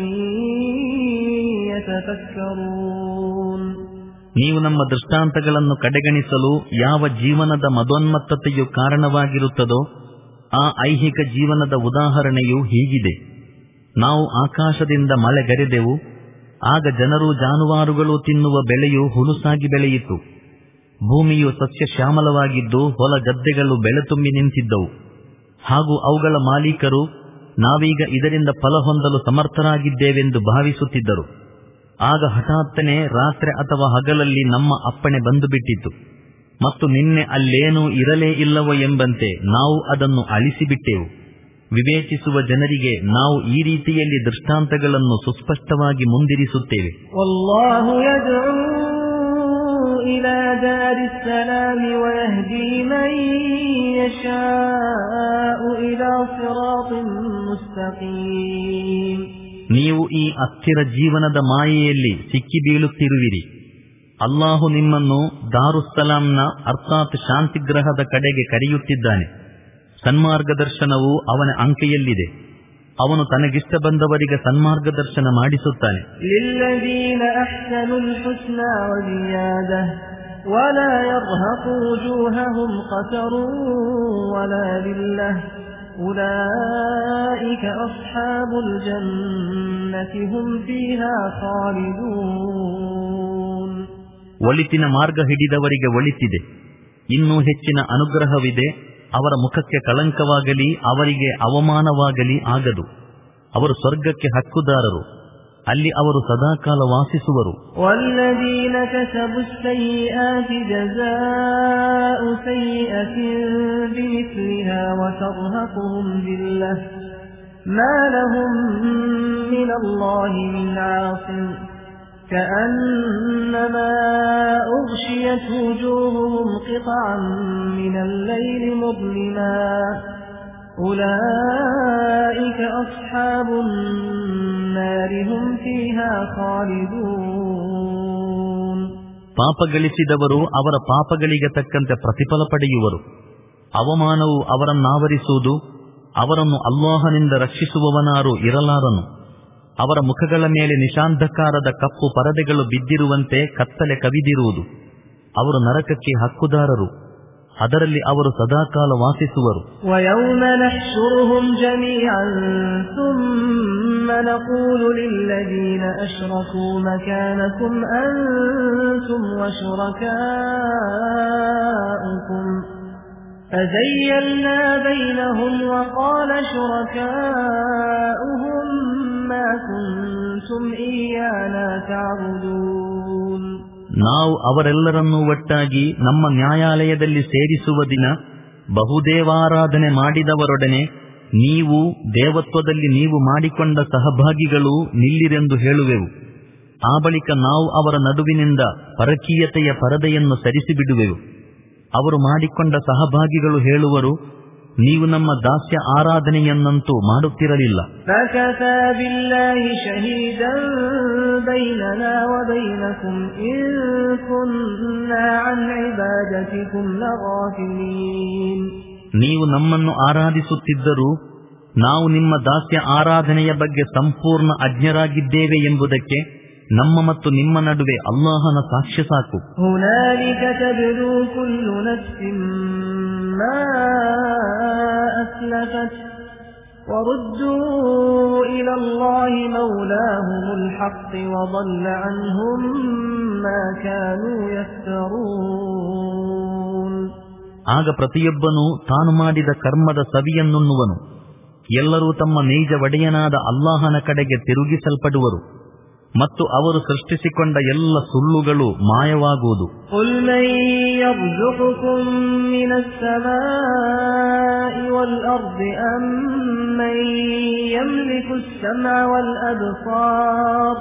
يتفكرون. ನೀವು ನಮ್ಮ ದೃಷ್ಟಾಂತಗಳನ್ನು ಕಡೆಗಣಿಸಲು ಯಾವ ಜೀವನದ ಮದೋನ್ಮತ್ತತೆಯು ಕಾರಣವಾಗಿರುತ್ತದೋ ಆ ಐಹಿಕ ಜೀವನದ ಉದಾಹರಣೆಯು ಹೀಗಿದೆ. ನಾವು ಆಕಾಶದಿಂದ ಮಳೆಗರೆದೆವು. ಆಗ ಜನರು ಜಾನುವಾರುಗಳು ತಿನ್ನುವ ಬೆಳೆಯು ಹುಲುಸಾಗಿ ಬೆಳೆಯಿತು. ಭೂಮಿಯು ಸಸ್ಯ ಶ್ಯಾಮಲವಾಗಿದ್ದು ಹೊಲ ಗದ್ದೆಗಳು ಬೆಳೆತುಂಬಿ ನಿಂತಿದ್ದವು. ಹಾಗೂ ಅವುಗಳ ಮಾಲೀಕರು ನಾವೀಗ ಇದರಿಂದ ಫಲ ಹೊಂದಲು ಸಮರ್ಥರಾಗಿದ್ದೇವೆಂದು ಭಾವಿಸುತ್ತಿದ್ದರು. ಆಗ ಹಠಾತ್ತನೆ ರಾತ್ರಿ ಅಥವಾ ಹಗಲಲ್ಲಿ ನಮ್ಮ ಅಪ್ಪಣೆ ಬಂದು ಬಿಟ್ಟಿತು ಮತ್ತು ನಿನ್ನೆ ಅಲ್ಲೇನೂ ಇರಲೇ ಇಲ್ಲವೋ ಎಂಬಂತೆ ನಾವು ಅದನ್ನು ಅಳಿಸಿಬಿಟ್ಟೆವು. ವಿವೇಚಿಸುವ ಜನರಿಗೆ ನಾವು ಈ ರೀತಿಯಲ್ಲಿ ದೃಷ್ಟಾಂತಗಳನ್ನು ಸುಸ್ಪಷ್ಟವಾಗಿ ಮುಂದಿರಿಸುತ್ತೇವೆ. ವಲ್ಲಾಹು ಯದ್ഉ ಇಲಾ ದಾರಿಸ್ ಸಲಾಮ್ ವಯಹ್ದಿ ಮನ್ ಯಶಾഉ ಇಲಾ ಸಿರಾತಿನ್ ಮುಸ್ತಕೀಮ್. ನೀವು ಈ ಅಸ್ಥಿರ ಜೀವನದ ಮಾಯೆಯಲ್ಲಿ ಸಿಕ್ಕಿ ಬೀಳುತ್ತಿರುವಿರಿ. ಅಲ್ಲಾಹು ನಿಮ್ಮನ್ನು ದಾರುಸ್ಸಲಾಂನ ಅರ್ಥಾತ್ ಶಾಂತಿಗ್ರಹದ ಕಡೆಗೆ ಕರೆಯುತ್ತಿದ್ದಾನೆ. ಸನ್ಮಾರ್ಗದರ್ಶನವು ಅವನ ಅಂಕೆಯಲ್ಲಿದೆ. ಅವನು ತನಗಿಷ್ಟ ಬಂದವರಿಗೆ ಸನ್ಮಾರ್ಗದರ್ಶನ ಮಾಡಿಸುತ್ತಾನೆ. ಲಿಲ್ಲದೀನ ಅಹ್ಸನುಲ್ ಹುಸ್ನಾ ವಜಿಯಾದಹ ವಲಾ ಯರ್ಹಕು ವಜೂಹಹುಂ ಖತರುನ್ ವಲಾ ದಿಲ್ಲಹ ಉಲೈಕ ಅಸ್ಹಾಬುಲ್ ಜನ್ನತಿ ಹುಂ ಫೀಹಾ ಖಾಲಿದೂನ್. ಒಳಿತಿನ ಮಾರ್ಗ ಹಿಡಿದವರಿಗೆ ಒಳಿತಿದೆ. ಇನ್ನೂ ಹೆಚ್ಚಿನ ಅನುಗ್ರಹವಿದೆ. ಅವರ ಮುಖಕ್ಕೆ ಕಳಂಕವಾಗಲಿ ಅವರಿಗೆ ಅವಮಾನವಾಗಲಿ ಆಗದು. ಅವರು ಸ್ವರ್ಗಕ್ಕೆ ಹಕ್ಕುದಾರರು. ಅಲ್ಲಿ ಅವರು ಸದಾಕಾಲ ವಾಸಿಸುವರು. ವಲ್ಲದೀನ ಕಸಬು ಸಯ್ಯಿಆತಿ ಜಜಾಉ ಸಯ್ಯಿಅತಿನ್ ಬಿಮಿಸ್ಲಿಹಾ ವತರ್ಹಕುಹುಂ ದಿಲ್ಲಹ ಮಾ ಲಹುಂ ಮಿನಲ್ಲಾಹಿ ಮಿನ್ ಆಸಿಮ್ كأنما أغشيت وجوههم قطعا من الليل مظلما أولئك أصحاب النار هم فيها خالدون. ಪಾಪಗಳಿಸಿದವರು ಅವರ ಪಾಪಗಳಿಗೆ ತಕ್ಕಂತೆ ಪ್ರತಿಫಲ ಪಡೆಯುವರು. ಅವಮಾನವು ಅವರನ್ನಾವರಿಸುವುದು. ಅವರನ್ನು ಅಲ್ಲಾಹನಿಂದ ರಕ್ಷಿಸುವವನಾರು ಇರಲಾರನು. ಅವರ ಮುಖಗಳ ಮೇಲೆ ನಿಶಾಂಧಕಾರದ ಕಪ್ಪು ಪರದೆಗಳು ಬಿದ್ದಿರುವಂತೆ ಕತ್ತಲೆ ಕವಿದಿರುವುದು. ಅವರು ನರಕಕ್ಕೆ ಹಕ್ಕುದಾರರು. ಅದರಲ್ಲಿ ಅವರು ಸದಾಕಾಲ ವಾಸಿಸುವರು. وَيَوْمَ نَحْشُرُهُمْ جَمِيعًا ثُمَّ نَقُولُ لِلَّذِينَ أَشْرَكُوا مَكَانَكُمْ أَنْتُمْ وَشُرَكَاؤُكُمْ فَزَيَّلْنَا بَيْنَهُمْ وَقَالَ شُرَكَاؤُهُمْ مَا كُنْتُمْ إِيَّانَا تَعْبُدُونَ. ನಾವು ಅವರೆಲ್ಲರನ್ನೂ ಒಟ್ಟಾಗಿ ನಮ್ಮ ನ್ಯಾಯಾಲಯದಲ್ಲಿ ಸೇರಿಸುವ ದಿನ ಬಹುದೇವಾರಾಧನೆ ಮಾಡಿದವರೊಡನೆ ನೀವು ದೇವತ್ವದಲ್ಲಿ ನೀವು ಮಾಡಿಕೊಂಡ ಸಹಭಾಗಿಗಳು ನಿಲ್ಲಿರೆಂದು ಹೇಳುವೆವು. ಆ ಬಳಿಕ ನಾವು ಅವರ ನಡುವಿನಿಂದ ಪರಕೀಯತೆಯ ಪರದೆಯನ್ನು ಸರಿಸಿಬಿಡುವೆವು. ಅವರು ಮಾಡಿಕೊಂಡ ಸಹಭಾಗಿಗಳು ಹೇಳುವರು, ನೀವು ನಮ್ಮ ದಾಸ್ಯ ಆರಾಧನೆಯನ್ನಂತೂ ಮಾಡುತ್ತಿರಲಿಲ್ಲ. فَكَفَى بِاللَّهِ شَهِيدًا بَيْنَنَا وَبَيْنَكُمْ إِن كُنَّا عَنْ عِبَادَتِكُمْ لَغَافِلِينَ. ನೀವು ನಮ್ಮನ್ನು ಆರಾಧಿಸುತ್ತಿದ್ದರೂ ನಾವು ನಿಮ್ಮ ದಾಸ್ಯ ಆರಾಧನೆಯ ಬಗ್ಗೆ ಸಂಪೂರ್ಣ ಅಜ್ಞರಾಗಿದ್ದೇವೆ ಎಂಬುದಕ್ಕೆ ನಮ್ಮ ಮತ್ತು ನಿಮ್ಮ ನಡುವೆ ಅಲ್ಲಾಹನ ಸಾಕ್ಷ್ಯ ಸಾಕು. هُنَالِكَ تَبْلُو كُلُّ نَفْسٍ مَا أَسْلَفَتْ وَرُدُّوا إِلَى اللَّهِ مَوْلَاهُمُ الْحَقِّ وَضَلَّ عَنْهُمْ مَا كَانُوا يَفْتَرُونَ. ಆಗ ಪ್ರತಿಯೊಬ್ಬನೂ ತಾನು ಮಾಡಿದ ಕರ್ಮದ ಸವಿಯನ್ನುಣ್ಣುವನು. ಎಲ್ಲರೂ ತಮ್ಮ ನೈಜ ಒಡೆಯನಾದ ಅಲ್ಲಾಹನ ಕಡೆಗೆ ತಿರುಗಿಸಲ್ಪಡುವರು ಮತ್ತು ಅವರು ಸೃಷ್ಟಿಸಿಕೊಂಡ ಎಲ್ಲ ಸುಳ್ಳುಗಳು ಮಾಯವಾಗುವುದು. قُلْ مَن يَرْزُقُكُم مِّنَ السَّمَاءِ وَالْأَرْضِ أَمَّن يَمْلِكُ السَّمْعَ وَالْأَبْصَارَ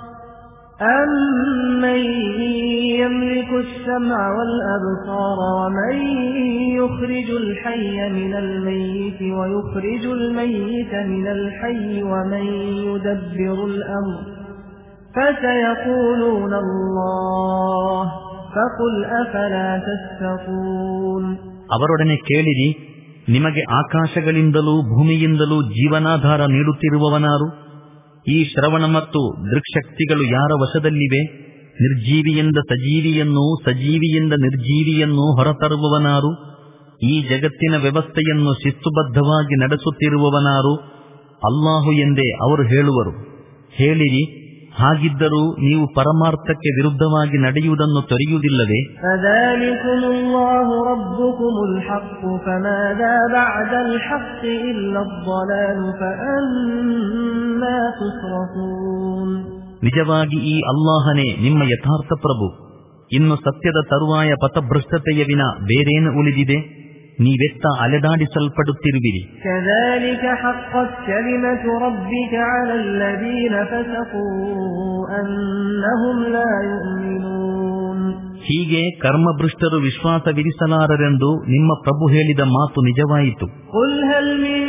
أَمَّن يَمْلِكُ السَّمْعَ وَالْأَبْصَارَ وَمَن يُخْرِجُ الْحَيَّ مِنَ الْمَيِّتِ وَيُخْرِجُ الْمَيِّتَ مِنَ الْحَيِّ وَمَن يُدَبِّرُ الْأَمْرَ فَسَيَقُولُونَ اللَّهُ فَقُلْ أَفَلَا تَتَّقُونَ. ಅವರೊಡನೆ ಕೇಳಿರಿ, ನಿಮಗೆ ಆಕಾಶಗಳಿಂದಲೂ ಭೂಮಿಯಿಂದಲೂ ಜೀವನಾಧಾರ ನೀಡುತ್ತಿರುವವನಾರು? ಈ ಶ್ರವಣ ಮತ್ತು ದೃಕ್ಶಕ್ತಿಗಳು ಯಾರ ವಶದಲ್ಲಿವೆ? ನಿರ್ಜೀವಿಯಿಂದ ಸಜೀವಿಯನ್ನೂ ಸಜೀವಿಯಿಂದ ನಿರ್ಜೀವಿಯನ್ನೂ ಹೊರತರುವವನಾರು? ಈ ಜಗತ್ತಿನ ವ್ಯವಸ್ಥೆಯನ್ನು ಶಿಸ್ತುಬದ್ಧವಾಗಿ ನಡೆಸುತ್ತಿರುವವನಾರು? ಅಲ್ಲಾಹು ಎಂದೇ ಅವರು ಹೇಳುವರು. ಹೇಳಿರಿ, ಹಾಗಿದ್ದರೂ ನೀವು ಪರಮಾರ್ಥಕ್ಕೆ ವಿರುದ್ಧವಾಗಿ ನಡೆಯುವುದನ್ನು ತೊರೆಯುವುದಿಲ್ಲವೇ? فَذَلِكُمُ اللَّهُ رَبُّكُمُ الْحَقُّ فَمَاذَا بَعْدَ الْحَقِّ إِلَّا الضَّلَالُ فَأَنَّى تُصْرَفُونَ. ನಿಜವಾಗಿ ಈ ಅಲ್ಲಾಹನೇ ನಿಮ್ಮ ಯಥಾರ್ಥ ಪ್ರಭು. ಇನ್ನು ಸತ್ಯದ ತರುವಾಯ ಪಥಭ್ರಷ್ಟತೆಯ ವಿನ ಬೇರೇನು ಉಳಿದಿದೆ? ನೀವೆತ್ತ ಅಲೆದಾಡಿಸಲ್ಪಡುತ್ತಿರುವಿರಿ. كَذَلِكَ حَقَّتْ كَلِمَةُ رَبِّكَ عَلَى الَّذِينَ فَسَقُوا أَنَّهُمْ لَا يُؤْمِنُونَ. ಹೀಗೆ ಕರ್ಮಭ್ರಷ್ಟರು ವಿಶ್ವಾಸವಿರಿಸಲಾರರೆಂದು ನಿಮ್ಮ ಪ್ರಭು ಹೇಳಿದ ಮಾತು ನಿಜವಾಯಿತು. قُلْ هَلْ مِن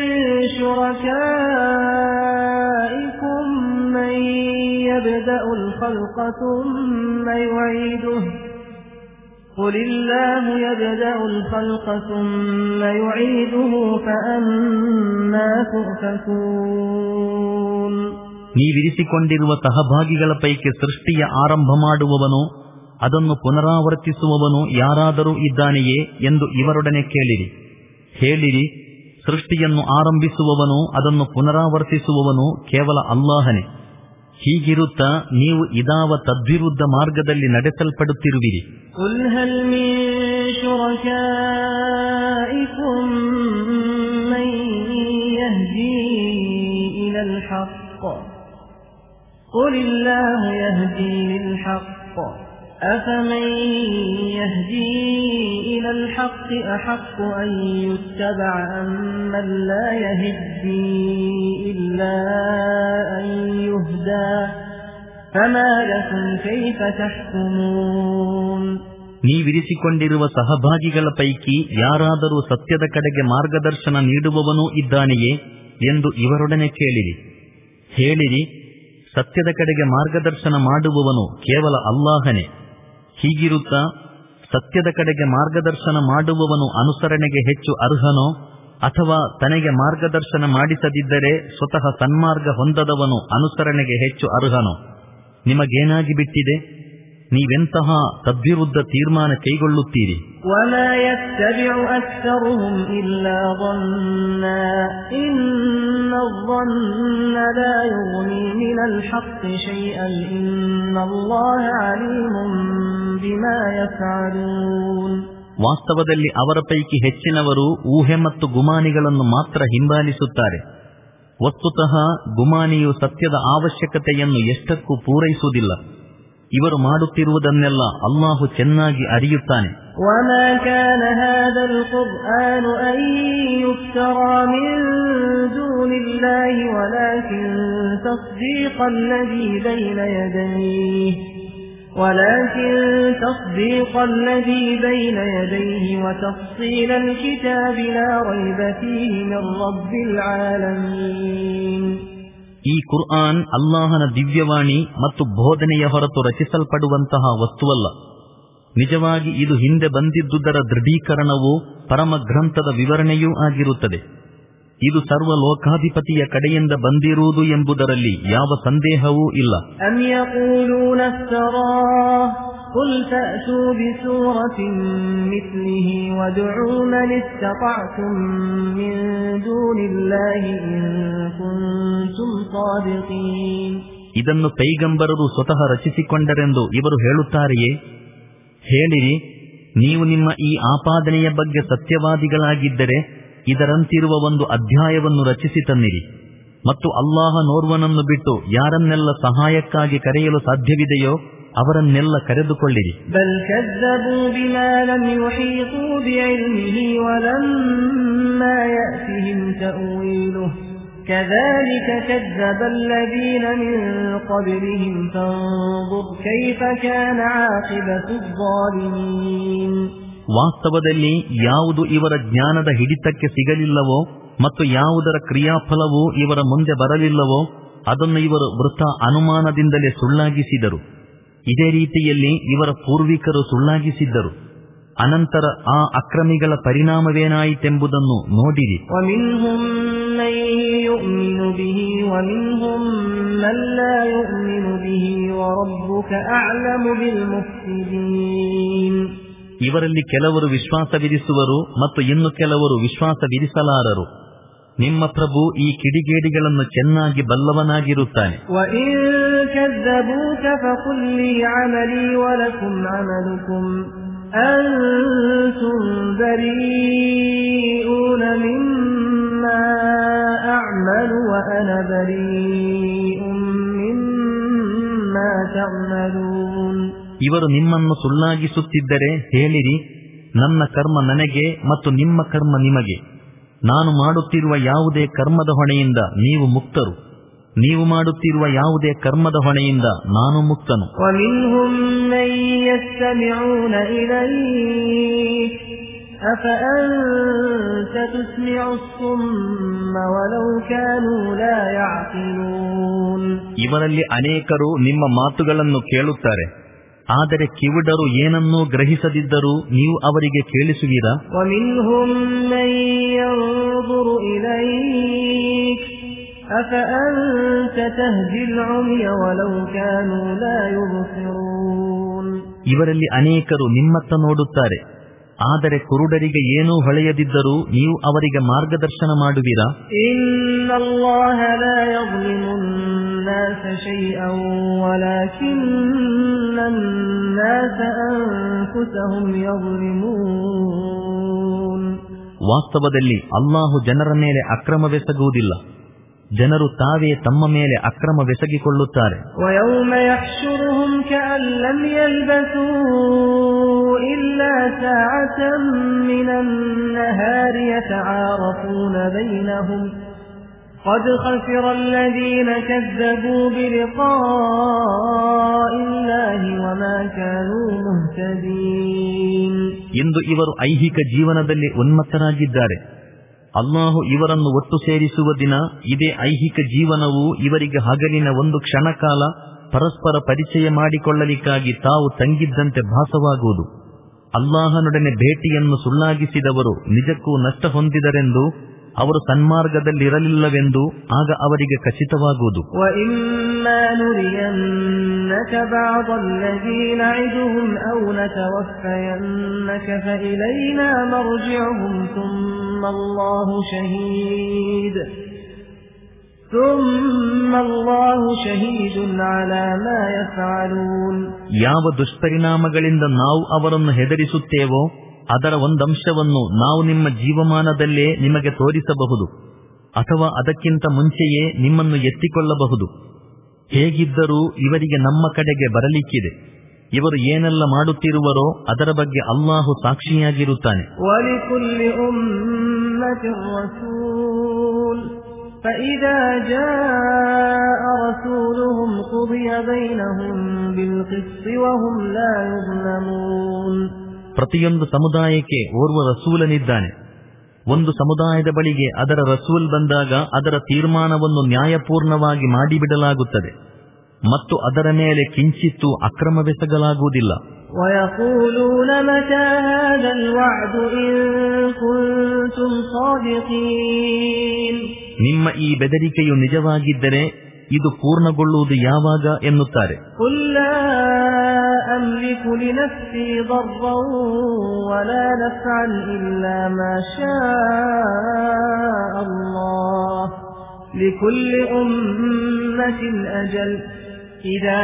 شُرَكَائِكُم مَّن يَبْدَأُ الْخَلْقَ ثُمَّ يُعِيدُهُ قُلِ اللَّهُ يَبْدَأُ الْخَلْقَ ثُمَّ يُعِيدُهُ فَأَنَّى تُؤْفَكُونَ. ನೀವಿರಿಸಿಕೊಂಡಿರುವ ಸಹಭಾಗಿಗಳ ಪೈಕಿ ಸೃಷ್ಟಿಯ ಆರಂಭ ಮಾಡುವವನು ಅದನ್ನು ಪುನರಾವರ್ತಿಸುವವನು ಯಾರಾದರೂ ಇದ್ದಾನೆಯೇ ಎಂದು ಇವರೊಡನೆ ಕೇಳಿರಿ. ಹೇಳಿರಿ, ಸೃಷ್ಟಿಯನ್ನು ಆರಂಭಿಸುವವನು ಅದನ್ನು ಪುನರಾವರ್ತಿಸುವವನು ಕೇವಲ ಅಲ್ಲಾಹನೇ. ಹೀಗಿರುತ್ತಾ ನೀವು ಇದಾವ ತದ್ವಿರುದ್ಧ ಮಾರ್ಗದಲ್ಲಿ ನಡೆಸಲ್ಪಡುತ್ತಿರುವಿರಿ. قُلْ هَلْ مِن شُرَكَائِكُم مَّن يَهْدِي إِلَى الْحَقِّ قُلِ اللَّهُ يَهْدِي لِلْحَقِّ أَفَمَن يَهْدِي إِلَى الْحَقِّ أَحَقُّ أَن يُتَّبَعَ أَمَّن لَّا يَهِدِّي إِلَّا أَن يُهْدَىٰ فَمَا لَكُمْ كَيْفَ تَحْكُمُونَ. ನೀವಿರಿಸಿಕೊಂಡಿರುವ ಸಹಭಾಗಿಗಳ ಪೈಕಿ ಯಾರಾದರೂ ಸತ್ಯದ ಕಡೆಗೆ ಮಾರ್ಗದರ್ಶನ ನೀಡುವವನೂ ಇದ್ದಾನೆಯೇ ಎಂದು ಇವರೊಡನೆ ಕೇಳಿರಿ. ಹೇಳಿರಿ, ಸತ್ಯದ ಕಡೆಗೆ ಮಾರ್ಗದರ್ಶನ ಮಾಡುವವನು ಕೇವಲ ಅಲ್ಲಾಹನೇ. ಹೀಗಿರುತ್ತಾ ಸತ್ಯದ ಕಡೆಗೆ ಮಾರ್ಗದರ್ಶನ ಮಾಡುವವನು ಅನುಸರಣೆಗೆ ಹೆಚ್ಚು ಅರ್ಹನೋ ಅಥವಾ ತನಗೆ ಮಾರ್ಗದರ್ಶನ ಮಾಡಿಸದಿದ್ದರೆ ಸ್ವತಃ ಸನ್ಮಾರ್ಗ ಹೊಂದದವನು ಅನುಸರಣೆಗೆ ಹೆಚ್ಚು ಅರ್ಹನೋ? ನಿಮಗೇನಾಗಿ ಬಿಟ್ಟಿದೆ? ನೀವೆಂತಹ ತದ್ವಿರುದ್ಧ ತೀರ್ಮಾನ ಕೈಗೊಳ್ಳುತ್ತೀರಿ? وما يتبع أكثرهم إلا ظنا إن الظن لا يغني من الحق شيئا إن الله عليم بما يفعلون. ವಾಸ್ತವದಲ್ಲಿ ಅವರ ಪೈಕಿ ಹೆಚ್ಚಿನವರು ಊಹೆ ಮತ್ತು ಗುಮಾನಿಗಳನ್ನು ಮಾತ್ರ ಹಿಂಬಾಲಿಸುತ್ತಾರೆ. ವಸ್ತುತಃ ಗುಮಾನಿಯು ಸತ್ಯದ ಅವಶ್ಯಕತೆಯನ್ನು ಎಷ್ಟಕ್ಕೂ ಪೂರೈಸುವುದಿಲ್ಲ. ಇವರು ಮಾಡುತ್ತಿರುವುದನ್ನೆಲ್ಲ ಅಲ್ಲಾಹು ಚೆನ್ನಾಗಿ ಅರಿಯುತ್ತಾನೆ. وما كان هذا القرآن أن يفترى من دون الله ولكن تصديق الذي بين يديه ولكن تصديق الذي بين يديه وتفصيل الكتاب لا ريب فيه من رب العالمين. ಈ ಕುರ್ಆನ್ ಅಲ್ಲಾಹನ ದಿವ್ಯವಾಣಿ ಮತ್ತು ಬೋಧನೆಯ ಹೊರತು ರಚಿಸಲ್ಪಡುವಂತಹ ವಸ್ತುವಲ್ಲ. ನಿಜವಾಗಿ ಇದು ಹಿಂದೆ ಬಂದಿದ್ದುದರ ದೃಢೀಕರಣವೂ ಪರಮ ಗ್ರಂಥದ ವಿವರಣೆಯೂ ಆಗಿರುತ್ತದೆ. ಇದು ಸರ್ವ ಲೋಕಾಧಿಪತಿಯ ಕಡೆಯಿಂದ ಬಂದಿರುವುದು ಎಂಬುದರಲ್ಲಿ ಯಾವ ಸಂದೇಹವೂ ಇಲ್ಲ. ಅಂ ಯಕೂಲೂನ ಇಫ್ತರಾಹ್ ಕುಲ್ ಫಅತೂ ಬಿಸೂರತಿನ್ ಮಿಸ್ಲಿಹಿ ವದ್ഉ ಮನ್ ಇಸ್ತತಅ್ತುಂ ಮಿನ್ ದೂನಿಲ್ಲಾಹಿ ಇನ್ ಕುಂತುಂ ಸಾದಿಕೀನ್. ಇದನ್ನು ಪೈಗಂಬರರು ಸ್ವತಃ ರಚಿಸಿಕೊಂಡರೆಂದು ಇವರು ಹೇಳುತ್ತಾರೆಯೇ? ಹೇಳಿರಿ, ನೀವು ನಿಮ್ಮ ಈ ಆಪಾದನೆಯ ಬಗ್ಗೆ ಸತ್ಯವಾದಿಗಳಾಗಿದ್ದರೆ ಇದರಂತಿರುವ ಒಂದು ಅಧ್ಯಾಯವನ್ನು ರಚಿಸಿ ತನ್ನಿರಿ ಮತ್ತು ಅಲ್ಲಾಹನೋರ್ವನನ್ನು ಬಿಟ್ಟು ಯಾರನ್ನೆಲ್ಲ ಸಹಾಯಕ್ಕಾಗಿ ಕರೆಯಲು ಸಾಧ್ಯವಿದೆಯೋ ಅವರನ್ನೆಲ್ಲ ಕರೆದುಕೊಳ್ಳಿರಿ. ಬಲ್ ಕಜ್ಜಬೂ ಬಿಮಾ ಲಂ ಯುಹೀತು ಬಿಇಲ್ಮಿಹಿ ವಲಮ್ಮಾ ಯಅತಿಹಿಂ ತಅವೀಲುಹು كذلك كذب الذين من قبلهم فانظر كيف كان عاقبة الظالمين. ವಾಸ್ತವದಲ್ಲಿ ಯಾವುದು ಇವರ ಜ್ಞಾನದ ಹಿಡಿತಕ್ಕೆ ಸಿಗಲಿಲ್ಲವೋ ಮತ್ತು ಯಾವುದರ ಕ್ರಿಯಾಫಲವೂ ಇವರ ಮುಂದೆ ಬರಲಿಲ್ಲವೋ ಅದನ್ನು ಇವರು ವೃಥ ಅನುಮಾನದಿಂದಲೇ ಸುಳ್ಳಾಗಿಸಿದರು. ಇದೇ ರೀತಿಯಲ್ಲಿ ಇವರ ಪೂರ್ವಿಕರು ಸುಳ್ಳಾಗಿಸಿದ್ದರು. ಅನಂತರ ಆ ಅಕ್ರಮಿಗಳ ಪರಿಣಾಮವೇನಾಯಿತೆಂಬುದನ್ನು ನೋಡಿರಿ. ಇವರಲ್ಲಿ ಕೆಲವರು ವಿಶ್ವಾಸವಿರಿಸುವರು ಮತ್ತು ಇನ್ನು ಕೆಲವರು ವಿಶ್ವಾಸವಿರಿಸಲಾರರು. ನಿಮ್ಮ ಪ್ರಭು ಈ ಕಿಡಿಗೇಡಿಗಳನ್ನು ಚೆನ್ನಾಗಿ ಬಲ್ಲವನಾಗಿರುತ್ತಾನೆ. أنتم بريئون مما أعمل وأنا بريء مما تعملون. ಇವರು ನಿಮ್ಮನ್ನು ಸುಳ್ಳಾಗಿಸುತ್ತಿದ್ದರೆ ಹೇಳಿರಿ, ನನ್ನ ಕರ್ಮ ನನಗೆ ಮತ್ತು ನಿಮ್ಮ ಕರ್ಮ ನಿಮಗೆ. ನಾನು ಮಾಡುತ್ತಿರುವ ಯಾವುದೇ ಕರ್ಮದ ಹೊಣೆಯಿಂದ ನೀವು ಮುಕ್ತರು, ನೀವು ಮಾಡುತ್ತಿರುವ ಯಾವುದೇ ಕರ್ಮದ ಹೊಣೆಯಿಂದ ನಾನು ಮುಕ್ತನು. ಇವರಲ್ಲಿ ಅನೇಕರು ನಿಮ್ಮ ಮಾತುಗಳನ್ನು ಕೇಳುತ್ತಾರೆ, ಆದರೆ ಕಿವುಡರು ಏನನ್ನೂ ಗ್ರಹಿಸದಿದ್ದರೂ ನೀವು ಅವರಿಗೆ ಕೇಳಿಸುವಿರಾ? ಇವರಲ್ಲಿ ಅನೇಕರು ನಿಮ್ಮತ್ತ ನೋಡುತ್ತಾರೆ, ಆದರೆ ಕುರುಡರಿಗೆ ಏನೂ ಹೊಳೆಯದಿದ್ದರೂ ನೀವು ಅವರಿಗೆ ಮಾರ್ಗದರ್ಶನ ಮಾಡುವಿರಾ? ವಾಸ್ತವದಲ್ಲಿ ಅಲ್ಲಾಹು ಜನರ ಮೇಲೆ ಅಕ್ರಮವೆಸಗುವುದಿಲ್ಲ, ಜನರು ತಾವೇ ತಮ್ಮ ಮೇಲೆ ಅಕ್ರಮವೆಸಗಿಕೊಳ್ಳುತ್ತಾರೆ. قد خسر الذين كذبوا بلقاء الله وما كانوا مهتدين. ಇಂದು ಇವರು ಐಹಿಕ ಜೀವನದಲ್ಲಿ ಉನ್ಮತ್ತರಾಗಿದ್ದಾರೆ. ಅಲ್ಲಾಹು ಇವರನ್ನು ಒಟ್ಟು ಸೇರಿಸುವ ದಿನ ಇದೇ ಐಹಿಕ ಜೀವನವು ಇವರಿಗೆ ಹಗಲಿನ ಒಂದು ಕ್ಷಣಕಾಲ ಪರಸ್ಪರ ಪರಿಚಯ ಮಾಡಿಕೊಳ್ಳಲಿಕ್ಕಾಗಿ ತಾವು ತಂಗಿದ್ದಂತೆ ಭಾಸವಾಗುವುದು. ಅಲ್ಲಾಹನೊಡನೆ ಭೇಟಿಯನ್ನು ಸುಳ್ಳಾಗಿಸಿದವರು ನಿಜಕ್ಕೂ ನಷ್ಟ ಹೊಂದಿದರೆಂದು ಅವರು ಸನ್ಮಾರ್ಗದಲ್ಲಿರಲಿಲ್ಲವೆಂದು ಆಗ ಅವರಿಗೆ ಖಚಿತವಾಗುವುದು. ಯಾವ ದುಷ್ಪರಿಣಾಮಗಳಿಂದ ನಾವು ಅವರನ್ನು ಹೆದರಿಸುತ್ತೇವೋ ಅದರ ಒಂದಂಶವನ್ನು ನಾವು ನಿಮ್ಮ ಜೀವಮಾನದಲ್ಲೇ ನಿಮಗೆ ತೋರಿಸಬಹುದು ಅಥವಾ ಅದಕ್ಕಿಂತ ಮುಂಚೆಯೇ ನಿಮ್ಮನ್ನು ಎತ್ತಿಕೊಳ್ಳಬಹುದು. ಹೇಗಿದ್ದರೂ ಇವರಿಗೆ ನಮ್ಮ ಕಡೆಗೆ ಬರಲಿಕ್ಕಿದೆ. ಇವರು ಏನೆಲ್ಲ ಮಾಡುತ್ತಿರುವರೋ ಅದರ ಬಗ್ಗೆ ಅಲ್ಲಾಹು ಸಾಕ್ಷಿಯಾಗಿರುತ್ತಾನೆ. فإذا جاء رسولهم قضي بينهم بالقسط وهم لا يظلمون. ಪ್ರತಿಯೊಂದು ಸಮುದಾಯಕ್ಕೆ ಓರ್ವ ರಸೂಲನಿದ್ದಾನೆ. ಒಂದು ಸಮುದಾಯದ ಬಳಿಗೆ ಅದರ ರಸೂಲ್ ಬಂದಾಗ ಅದರ ತೀರ್ಮಾನವನ್ನು ನ್ಯಾಯಪೂರ್ಣವಾಗಿ ಮಾಡಿಬಿಡಲಾಗುತ್ತದೆ ಮತ್ತು ಅದರ ಮೇಲೆ ಕಿಂಚಿತ್ತೂ ಅಕ್ರಮವೆಸಗಲಾಗುವುದಿಲ್ಲ. وَيَقُولُونَ مَتَى هَذَا الْوَعْدُ إِن كُنتُمْ صَادِقِينَ. ನಿಮ್ಮ ಈ ಬೆದರಿಕೆಯು ನಿಜವಾಗಿದ್ದರೆ ಇದು ಪೂರ್ಣಗೊಳ್ಳುವುದು ಯಾವಾಗ ಎನ್ನುತ್ತಾರೆ. قُل لَّا أَمْلِكُ لِنَفْسِي ضَرًّا وَلَا نَفْعًا إِلَّا مَا شَاءَ اللَّهُ لِكُلِّ أُمَّةٍ أَجَلٌ إِذَا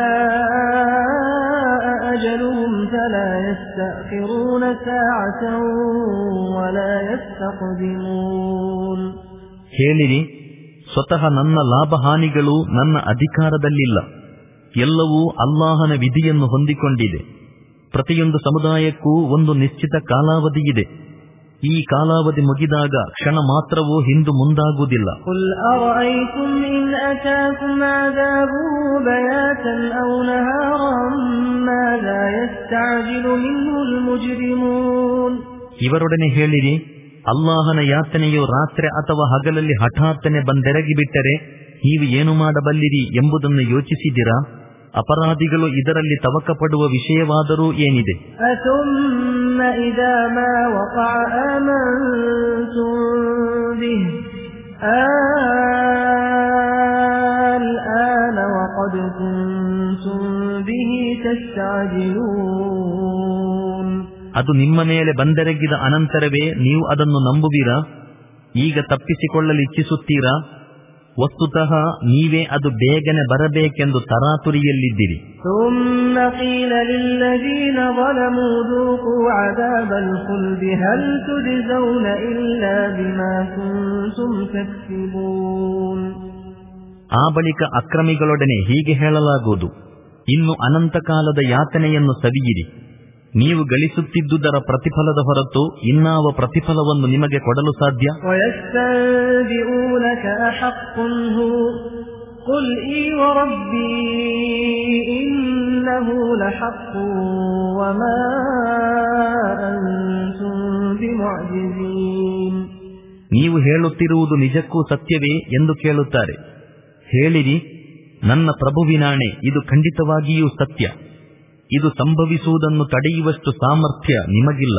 جَاءَ أَجَلُهُمْ فَلَا يَسْتَأْخِرُونَ سَاعَةً وَلَا يَسْتَقْدِمُونَ. ಹೇಳಿರಿ, ಸ್ವತಃ ನನ್ನ ಲಾಭಹಾನಿಗಳು ನನ್ನ ಅಧಿಕಾರದಲ್ಲಿಲ್ಲ. ಎಲ್ಲವೂ ಅಲ್ಲಾಹನ ವಿಧಿಯನ್ನು ಹೊಂದಿಕೊಂಡಿದೆ. ಪ್ರತಿಯೊಂದು ಸಮುದಾಯಕ್ಕೂ ಒಂದು ನಿಶ್ಚಿತ ಕಾಲಾವಧಿಯಿದೆ. ಈ ಕಾಲಾವಧಿ ಮುಗಿದಾಗ ಕ್ಷಣ ಮಾತ್ರವೂ ಹಿಂದು ಮುಂದಾಗುವುದಿಲ್ಲ. ಇವರೊಡನೆ ಹೇಳಿರಿ, ಅಲ್ಲಾಹನ ಯಾತನೆಯು ರಾತ್ರಿ ಅಥವಾ ಹಗಲಲ್ಲಿ ಹಠಾತ್ತನೆ ಬಂದೆರಗಿಬಿಟ್ಟರೆ ನೀವು ಏನು ಮಾಡಬಲ್ಲಿರಿ ಎಂಬುದನ್ನು ಯೋಚಿಸಿದಿರಾ? ಅಪರಾಧಿಗಳು ಇದರಲ್ಲಿ ತವಕ ಪಡುವ ವಿಷಯವಾದರೂ ಏನಿದೆ? ಅದು ನಿಮ್ಮ ಮೇಲೆ ಬಂದೆರಗಿದ ಅನಂತರವೇ ನೀವು ಅದನ್ನು ನಂಬುವಿರಾ? ಈಗ ತಪ್ಪಿಸಿಕೊಳ್ಳಲು ಇಚ್ಛಿಸುತ್ತೀರಾ? ವಸ್ತುತಃ ನೀವೇ ಅದು ಬೇಗನೆ ಬರಬೇಕೆಂದು ತರಾತುರಿಯಲ್ಲಿದ್ದೀರಿ. ಆ ಬಳಿಕ ಅಕ್ರಮಿಗಳೊಡನೆ ಹೀಗೆ ಹೇಳಲಾಗುವುದು, ಇನ್ನು ಅನಂತ ಕಾಲದ ಯಾತನೆಯನ್ನು ಸವಿಯಿರಿ. ನೀವು ಗಳಿಸುತ್ತಿದ್ದುದರ ಪ್ರತಿಫಲದ ಹೊರತು ಇನ್ನಾವ ಪ್ರತಿಫಲವನ್ನು ನಿಮಗೆ ಕೊಡಲು ಸಾಧ್ಯ? ನೀವು ಹೇಳುತ್ತಿರುವುದು ನಿಜಕ್ಕೂ ಸತ್ಯವೇ ಎಂದು ಕೇಳುತ್ತಾರೆ. ಹೇಳಿರಿ, ನನ್ನ ಪ್ರಭುವಿನಾಣೆ, ಇದು ಖಂಡಿತವಾಗಿಯೂ ಸತ್ಯ. ಇದು ಸಂಭವಿಸುವುದನ್ನು ತಡೆಯುವಷ್ಟು ಸಾಮರ್ಥ್ಯ ನಿಮಗಿಲ್ಲ.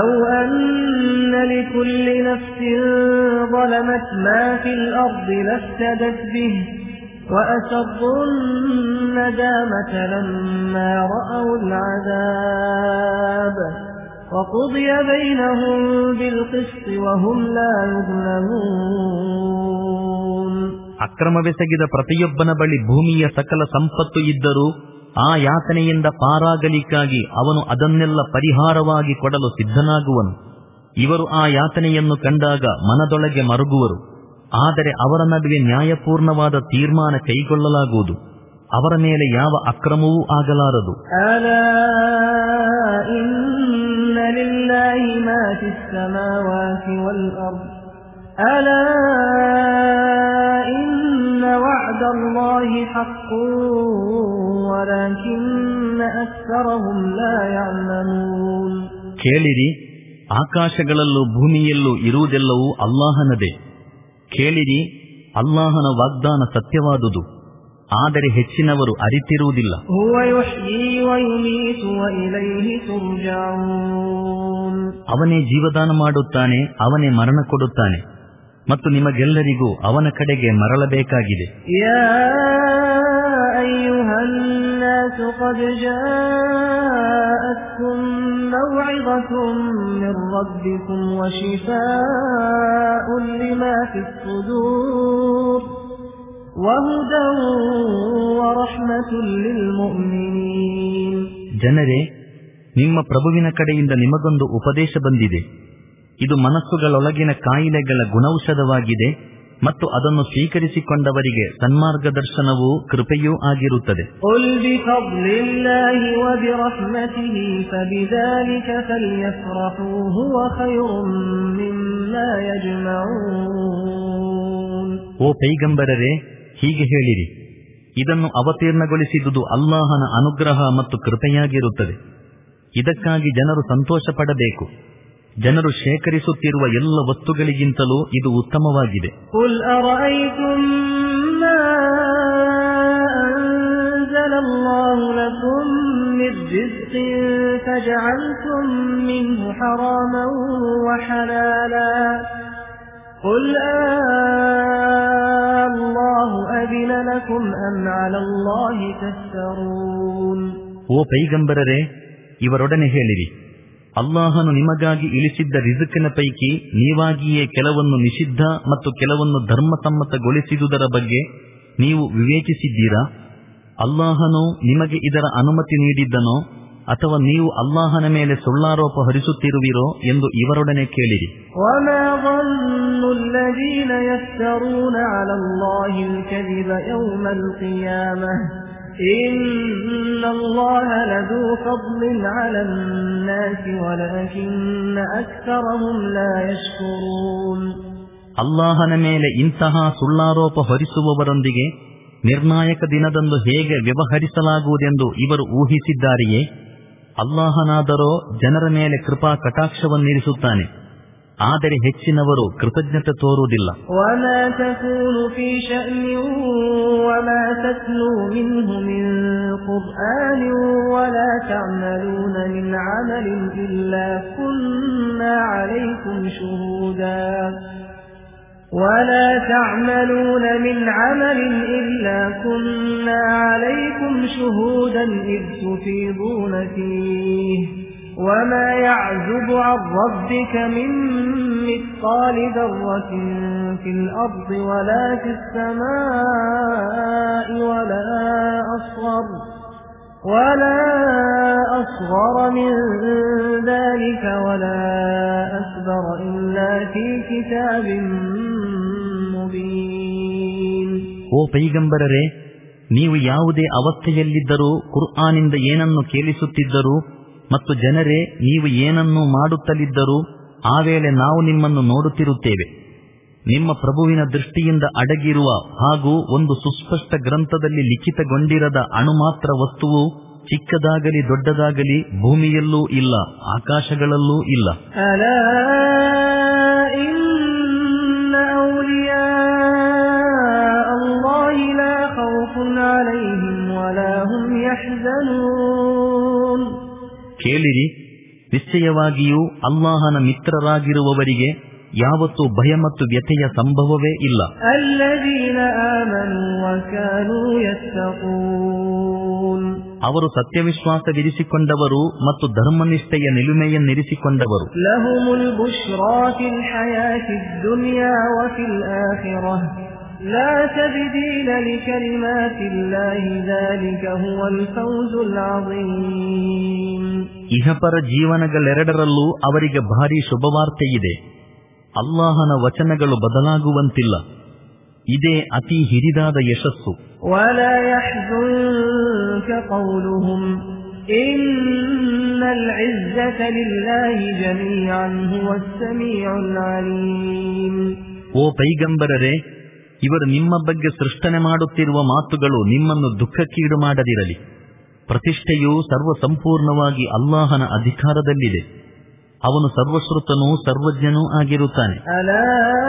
ಅಕ್ರಮವೆಸಗಿದ ಪ್ರತಿಯೊಬ್ಬನ ಬಳಿ ಭೂಮಿಯ ಸಕಲ ಸಂಪತ್ತು ಇದ್ದರೂ ಆ ಯಾತನೆಯಿಂದ ಪಾರಾಗಲಿಕ್ಕಾಗಿ ಅವನು ಅದನ್ನೆಲ್ಲ ಪರಿಹಾರವಾಗಿ ಕೊಡಲು ಸಿದ್ಧನಾಗುವನು. ಇವರು ಆ ಯಾತನೆಯನ್ನು ಕಂಡಾಗ ಮನದೊಳಗೆ ಮರುಗುವರು. ಆದರೆ ಅವರ ನಡುವೆ ನ್ಯಾಯಪೂರ್ಣವಾದ ತೀರ್ಮಾನ ಕೈಗೊಳ್ಳಲಾಗುವುದು. ಅವರ ಮೇಲೆ ಯಾವ ಅಕ್ರಮವೂ ಆಗಲಾರದು. ألا إن وعد الله حق ولكن أكثرهم لا يعلمون. ಕೇಳಿರಿ, ಆಕಾಶಗಳಲ್ಲೂ ಭೂಮಿಯಲ್ಲೂ ಇರುವುದೆಲ್ಲವೂ ಅಲ್ಲಾಹನದೇ. ಕೇಳಿರಿ, ಅಲ್ಲಾಹನ ವಾಗ್ದಾನ ಸತ್ಯವಾದುದು, ಆದರೆ ಹೆಚ್ಚಿನವರು ಅರಿತಿರುವುದಿಲ್ಲ. ಅವನೇ ಜೀವದಾನ ಮಾಡುತ್ತಾನೆ, ಅವನೇ ಮರಣ ಕೊಡುತ್ತಾನೆ, ಮತ್ತು ನಿಮಗೆಲ್ಲರಿಗೂ ಅವನ ಕಡೆಗೆ ಮರಳಬೇಕಾಗಿದೆ. ಯಾ ಅಯ್ಯುಹನ್ ನಾಸು قد جاءتكم موعظة من ربكم وشفاء لما في الصدور وهدى ورحمة للمؤمنين. ಜನರೇ, ನಿಮ್ಮ ಪ್ರಭುವಿನ ಕಡೆಯಿಂದ ನಿಮಗೊಂದು ಉಪದೇಶ ಬಂದಿದೆ. ಇದು ಮನಸ್ಸುಗಳೊಳಗಿನ ಕಾಯಿಲೆಗಳ ಗುಣೌಷಧವಾಗಿದೆ ಮತ್ತು ಅದನ್ನು ಸ್ವೀಕರಿಸಿಕೊಂಡವರಿಗೆ ಸನ್ಮಾರ್ಗದರ್ಶನವೂ ಕೃಪೆಯೂ ಆಗಿರುತ್ತದೆ. ಓ ಪೈಗಂಬರರೇ, ಹೀಗೆ ಹೇಳಿರಿ, ಇದನ್ನು ಅವತೀರ್ಣಗೊಳಿಸಿದುದು ಅಲ್ಲಾಹನ ಅನುಗ್ರಹ ಮತ್ತು ಕೃಪೆಯಾಗಿರುತ್ತದೆ. ಇದಕ್ಕಾಗಿ ಜನರು ಸಂತೋಷ ಪಡಬೇಕು. ಜನರು ಶೇಖರಿಸುತ್ತಿರುವ ಎಲ್ಲ ವಸ್ತುಗಳಿಗಿಂತಲೂ ಇದು ಉತ್ತಮವಾಗಿದೆ. ಕುಲ್ ಅರೈತುಂ ಮಾ ಅನ್ಜಲಲ್ಲಾಹು ಲಕುಂ ಮಿರ್ ರಿಜ್ಕಿನ್ ಫಜಅಲ್ತುಂ ಮಿನ್ಹು ಹರಾಮನ್ ವ ಹಲಾಲಾ ಕುಲ್ ಅಲ್ಲಾಹು ಅದಿನ ಲಕುಂ ಅಮ್ ಅಲಲ್ಲಾಹಿ ತಫ್ತರೂನ್. ಓ ಪೈಗಂಬರರೇ, ಇವರೊಡನೆ ಹೇಳಿರಿ, ಅಲ್ಲಾಹನು ನಿಮಗಾಗಿ ಇಳಿಸಿದ್ದ ರಿಜುಕಿನ ಪೈಕಿ ನೀವಾಗಿಯೇ ಕೆಲವನ್ನು ನಿಷಿದ್ಧ ಮತ್ತು ಕೆಲವನ್ನು ಧರ್ಮಸಮ್ಮತಗೊಳಿಸಿದುದರ ಬಗ್ಗೆ ನೀವು ವಿವೇಚಿಸಿದ್ದೀರಾ? ಅಲ್ಲಾಹನು ನಿಮಗೆ ಇದರ ಅನುಮತಿ ನೀಡಿದ್ದನೋ ಅಥವಾ ನೀವು ಅಲ್ಲಾಹನ ಮೇಲೆ ಸುಳ್ಳಾರೋಪ ಹೊರಿಸುತ್ತಿರುವಿರೋ ಎಂದು ಇವರೊಡನೆ ಕೇಳಿರಿ. ವಮಾ ظنُّ الذين يفترون على الله الكذب يوم القيامة إن الله لذو فضل على الناس ولكن أكثرهم لا يشكرون. ಅಲ್ಲಾಹನ ಮೇಲೆ ಇಂತಹ ಸುಳ್ಳಾರೋಪ ಹೊರಿಸುವವರೊಂದಿಗೆ ನಿರ್ಣಾಯಕ ದಿನದಂದು ಹೇಗೆ ವ್ಯವಹರಿಸಲಾಗುವುದೆಂದು ಇವರು ಊಹಿಸಿದ್ದಾರೆಯೇ? ಅಲ್ಲಾಹನಾದರೋ ಜನರ ಮೇಲೆ ಕೃಪಾ ಕಟಾಕ್ಷವನ್ನಿರಿಸುತ್ತಾನೆ, ಆದರೆ ಹೆಚ್ಚಿನವರು ಕೃತಜ್ಞತೆ ತೋರುವುದಿಲ್ಲ. وما تكون في شأن وما تتلو منه من قرآن ولا تعملون من عمل إلا كنا عليكم شهودا ولا تعملون من عمل إلا كنا عليكم شهودا إذ تفيضون فيه وما يعزب عن ربك من مثقال ذرة في الأرض ولا في السماء ولا أصغر ولا أصغر من ذلك ولا أكبر إلا في كتاب مبين. ಓ ಪೈಗಂಬರರೇ, ನೀವು ಯಾವುದೇ ಅವಸ್ಥೆಯಲ್ಲಿದ್ದರೂ ಕುರ್ಆನಿಂದ ಏನನ್ನು ಕೇಳಿಸುತ್ತಿದ್ದರೂ ಮತ್ತು ಜನರೇ ನೀವು ಏನನ್ನು ಮಾಡುತ್ತಲಿದ್ದರೂ ಆ ವೇಳೆ ನಾವು ನಿಮ್ಮನ್ನು ನೋಡುತ್ತಿರುತ್ತೇವೆ. ನಿಮ್ಮ ಪ್ರಭುವಿನ ದೃಷ್ಟಿಯಿಂದ ಅಡಗಿರುವ ಹಾಗೂ ಒಂದು ಸುಸ್ಪಷ್ಟ ಗ್ರಂಥದಲ್ಲಿ ಲಿಖಿತಗೊಂಡಿರದ ಅಣುಮಾತ್ರ ವಸ್ತುವು ಚಿಕ್ಕದಾಗಲಿ ದೊಡ್ಡದಾಗಲಿ ಭೂಮಿಯಲ್ಲೂ ಇಲ್ಲ, ಆಕಾಶಗಳಲ್ಲೂ ಇಲ್ಲ. ಅಲಾ ಇನ್ನ ಔಲಿಯಾ ಅಲ್ಲಾಹಿ ಲಾ ಖೌಫುನ್ ಅಲೈಹಿಂ ವಲಾ ಹುಂ ಯಹ್ಜನೂನ್. ಕೇಳಿರಿ, ನಿಶ್ಚಯವಾಗಿಯೂ ಅಲ್ಲಾಹನ ಮಿತ್ರರಾಗಿರುವವರಿಗೆ ಯಾವತ್ತೂ ಭಯ ಮತ್ತು ವ್ಯಥೆಯ ಸಂಭವವೇ ಇಲ್ಲ. ಅಲ್ಲದೀನ ಆಮನೂ ವಕಾನೂ ಯತ್ತಕೂನ್. ಅವರು ಸತ್ಯವಿಶ್ವಾಸವಿರಿಸಿಕೊಂಡವರು ಮತ್ತು ಧರ್ಮನಿಷ್ಠೆಯ ನಿಲುಮೆಯನ್ನಿರಿಸಿಕೊಂಡವರು. ಲಹುಮುಲ್ ಬುಶ್ರಾ ಫಿಲ್ ಹಯಾತಿದ್ ದುನಿಯಾ ವ ಫಿಲ್ ಆಖಿರಹ ಲಾ ತಬ್ದೀಲ ಲಿಕಲಿಮಾತಿಲ್ಲಾಹಿ ذلك ಹುವಲ್ ಫೌಜುಲ್ ಅಜೀಮ್. ಇಹಪರ ಜೀವನಗಳೆರಡರಲ್ಲೂ ಅವರಿಗೆ ಭಾರೀ ಶುಭವಾರ್ತೆಯಿದೆ. ಅಲ್ಲಾಹನ ವಚನಗಳು ಬದಲಾಗುವಂತಿಲ್ಲ. ಇದೇ ಅತಿ ಹಿರಿದಾದ ಯಶಸ್ಸು. ವಲಾ ಯಹ್ಜುನ್ಕ ಕೌಲುಹುಂ ಇನ್ನಲ್ ಇಜ್ಜತ ಲಿಲ್ಲಾಹಿ ಜಮೀಅನ್ ಹುವಸ್ ಸಮೀಉಲ್ ಅಲೀಮ್. ಓ ಪೈಗಂಬರರೇ, ಇವರು ನಿಮ್ಮ ಬಗ್ಗೆ ಸೃಷ್ಟನೆ ಮಾಡುತ್ತಿರುವ ಮಾತುಗಳು ನಿಮ್ಮನ್ನು ದುಃಖಕ್ಕೀಡು ಮಾಡದಿರಲಿ. ಪ್ರತಿಷ್ಠೆಯು ಸರ್ವ ಸಂಪೂರ್ಣವಾಗಿ ಅಲ್ಲಾಹನ ಅಧಿಕಾರದಲ್ಲಿದೆ. ಅವನು ಸರ್ವಶ್ರುತನೂ ಸರ್ವಜ್ಞನೂ ಆಗಿರುತ್ತಾನೆ. ಅಲಾ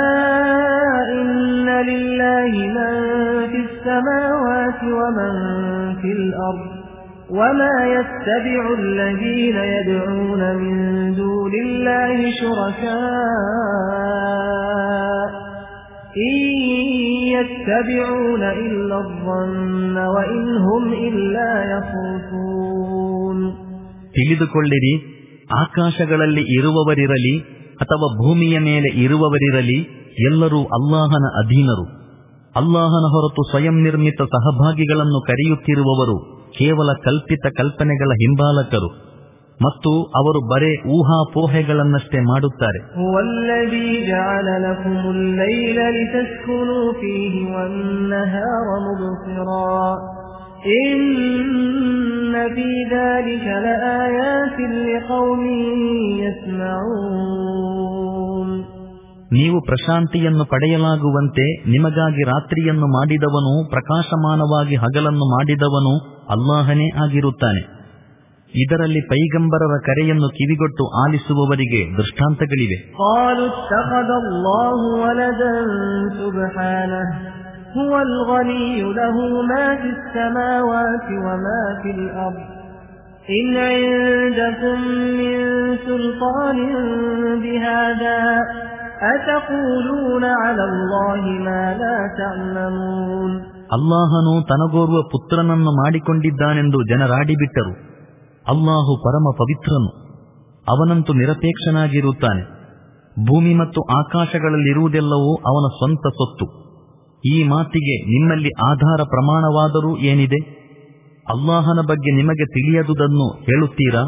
ಇನ್ನ ಲಿಲ್ಲಾಹಿ ಮನ್ ಫಿಸ್ ಸಮಾವಾತಿ ವ ಮನ್ ಫಿಲ್ ಅರ್ದ್ ವಮಾ ಯತ್ತಬಿഉ ಅಲ್ಲದೀನ ಯದ್ಊನ ಮಿನ್ ದೂನಿಲ್ಲಾಹಿ ಶುರಕಾ إن يتبعون إلا الظن وإن هم إلا يخرصون. ತಿಳಿದುಕೊಳ್ಳಿರಿ, ಆಕಾಶಗಳಲ್ಲಿ ಇರುವವರಿರಲಿ ಅಥವಾ ಭೂಮಿಯ ಮೇಲೆ ಇರುವವರಿರಲಿ ಎಲ್ಲರೂ ಅಲ್ಲಾಹನ ಅಧೀನರು. ಅಲ್ಲಾಹನ ಹೊರತು ಸ್ವಯಂ ನಿರ್ಮಿತ ಸಹಭಾಗಿಗಳನ್ನು ಕರೆಯುತ್ತಿರುವವರು ಕೇವಲ ಕಲ್ಪಿತ ಕಲ್ಪನೆಗಳ ಹಿಂಬಾಲಕರು ಮತ್ತು ಅವರು ಬರೇ ಊಹಾಪೋಹೆಗಳನ್ನಷ್ಟೇ ಮಾಡುತ್ತಾರೆ. ನೀವು ಪ್ರಶಾಂತಿಯನ್ನು ಪಡೆಯಲಾಗುವಂತೆ ನಿಮಗಾಗಿ ರಾತ್ರಿಯನ್ನು ಮಾಡಿದವನು, ಪ್ರಕಾಶಮಾನವಾಗಿ ಹಗಲನ್ನು ಮಾಡಿದವನು ಅಲ್ಲಾಹನೇ ಆಗಿರುತ್ತಾನೆ. ಇದರಲ್ಲಿ ಪೈಗಂಬರರ ಕರೆಯನ್ನು ಕಿವಿಗೊಟ್ಟು ಆಲಿಸುವವರಿಗೆ ದೃಷ್ಟಾಂತಗಳಿವೆ. إن عندكم من سلطان بهذا أتقولون على الله ما لا تعلمون. ಅಲ್ಲಾಹನು ತನಗೋರ್ವ ಪುತ್ರನನ್ನು ಮಾಡಿಕೊಂಡಿದ್ದಾನೆಂದು ಜನರಾಡಿಬಿಟ್ಟರು. ಅಲ್ಲಾಹು ಪರಮ ಪವಿತ್ರನು, ಅವನಂತೂ ನಿರಪೇಕ್ಷನಾಗಿರುತ್ತಾನೆ. ಭೂಮಿ ಮತ್ತು ಆಕಾಶಗಳಲ್ಲಿರುವುದೆಲ್ಲವೂ ಅವನ ಸ್ವಂತ ಸೊತ್ತು. ಈ ಮಾತಿಗೆ ನಿಮ್ಮಲ್ಲಿ ಆಧಾರ ಪ್ರಮಾಣವಾದರೂ ಏನಿದೆ? ಅಲ್ಲಾಹನ ಬಗ್ಗೆ ನಿಮಗೆ ತಿಳಿಯದುದನ್ನು ಹೇಳುತ್ತೀರಾ?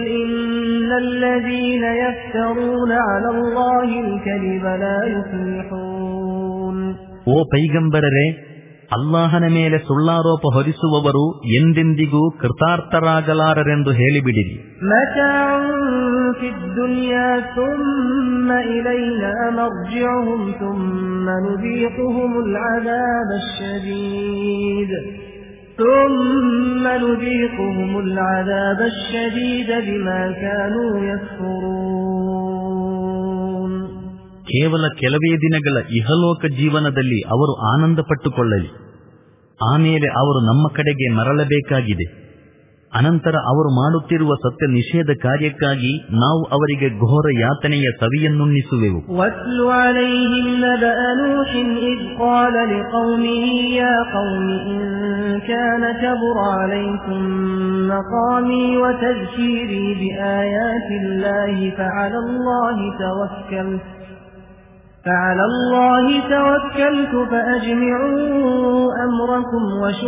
ಓ ಪೈಗಂಬರರೇ, ಅಲ್ಲಾಹನ ಮೇಲೆ ಸುಳ್ಳಾರೋಪ ಹೊರಿಸುವವರು ಎಂದೆಂದಿಗೂ ಕೃತಾರ್ಥರಾಗಲಾರರೆಂದು ಹೇಳಿಬಿಡಿರಿ. ثم نذيقهم العذاب الشديد بما كانوا يكفرون. ಕೇವಲ ಕೆಲವೇ ದಿನಗಳ ಇಹಲೋಕ ಜೀವನದಲ್ಲಿ ಅವರು ಆನಂದ ಪಟ್ಟುಕೊಳ್ಳಲಿ. ಆಮೇಲೆ ಅವರು ನಮ್ಮ ಕಡೆಗೆ ಮರಳಬೇಕಾಗಿದೆ. ಅನಂತರ ಅವರು ಮಾಡುತ್ತಿರುವ ಸತ್ಯ ನಿಷೇಧ ಕಾರ್ಯಕ್ಕಾಗಿ ನಾವು ಅವರಿಗೆ ಘೋರ ಯಾತನೆಯ ಸವಿಯನ್ನುಣ್ಣಿಸುವೆವು. ವತ್ಲು ಅಲೈಹಿಂ ನಬಅ ನೂಹಿನ್ ಇದ್ ಕಾಲ ಲಿಕೌಮಿಹಿ ಯಾ ಕೌಮಿ ಇನ್ ಕಾನ ಕಬುರ ಅಲೈಕುಂ ಮಕಾಮಿ ವ ತಜ್ಕೀರಿ ಬಿಆಯಾತಿಲ್ಲಾಹಿ ಫಅಲಲ್ಲಾಹಿ ತವಕ್ಕಲ್ತು فعلى الله توكلت فأجمعوا أمركم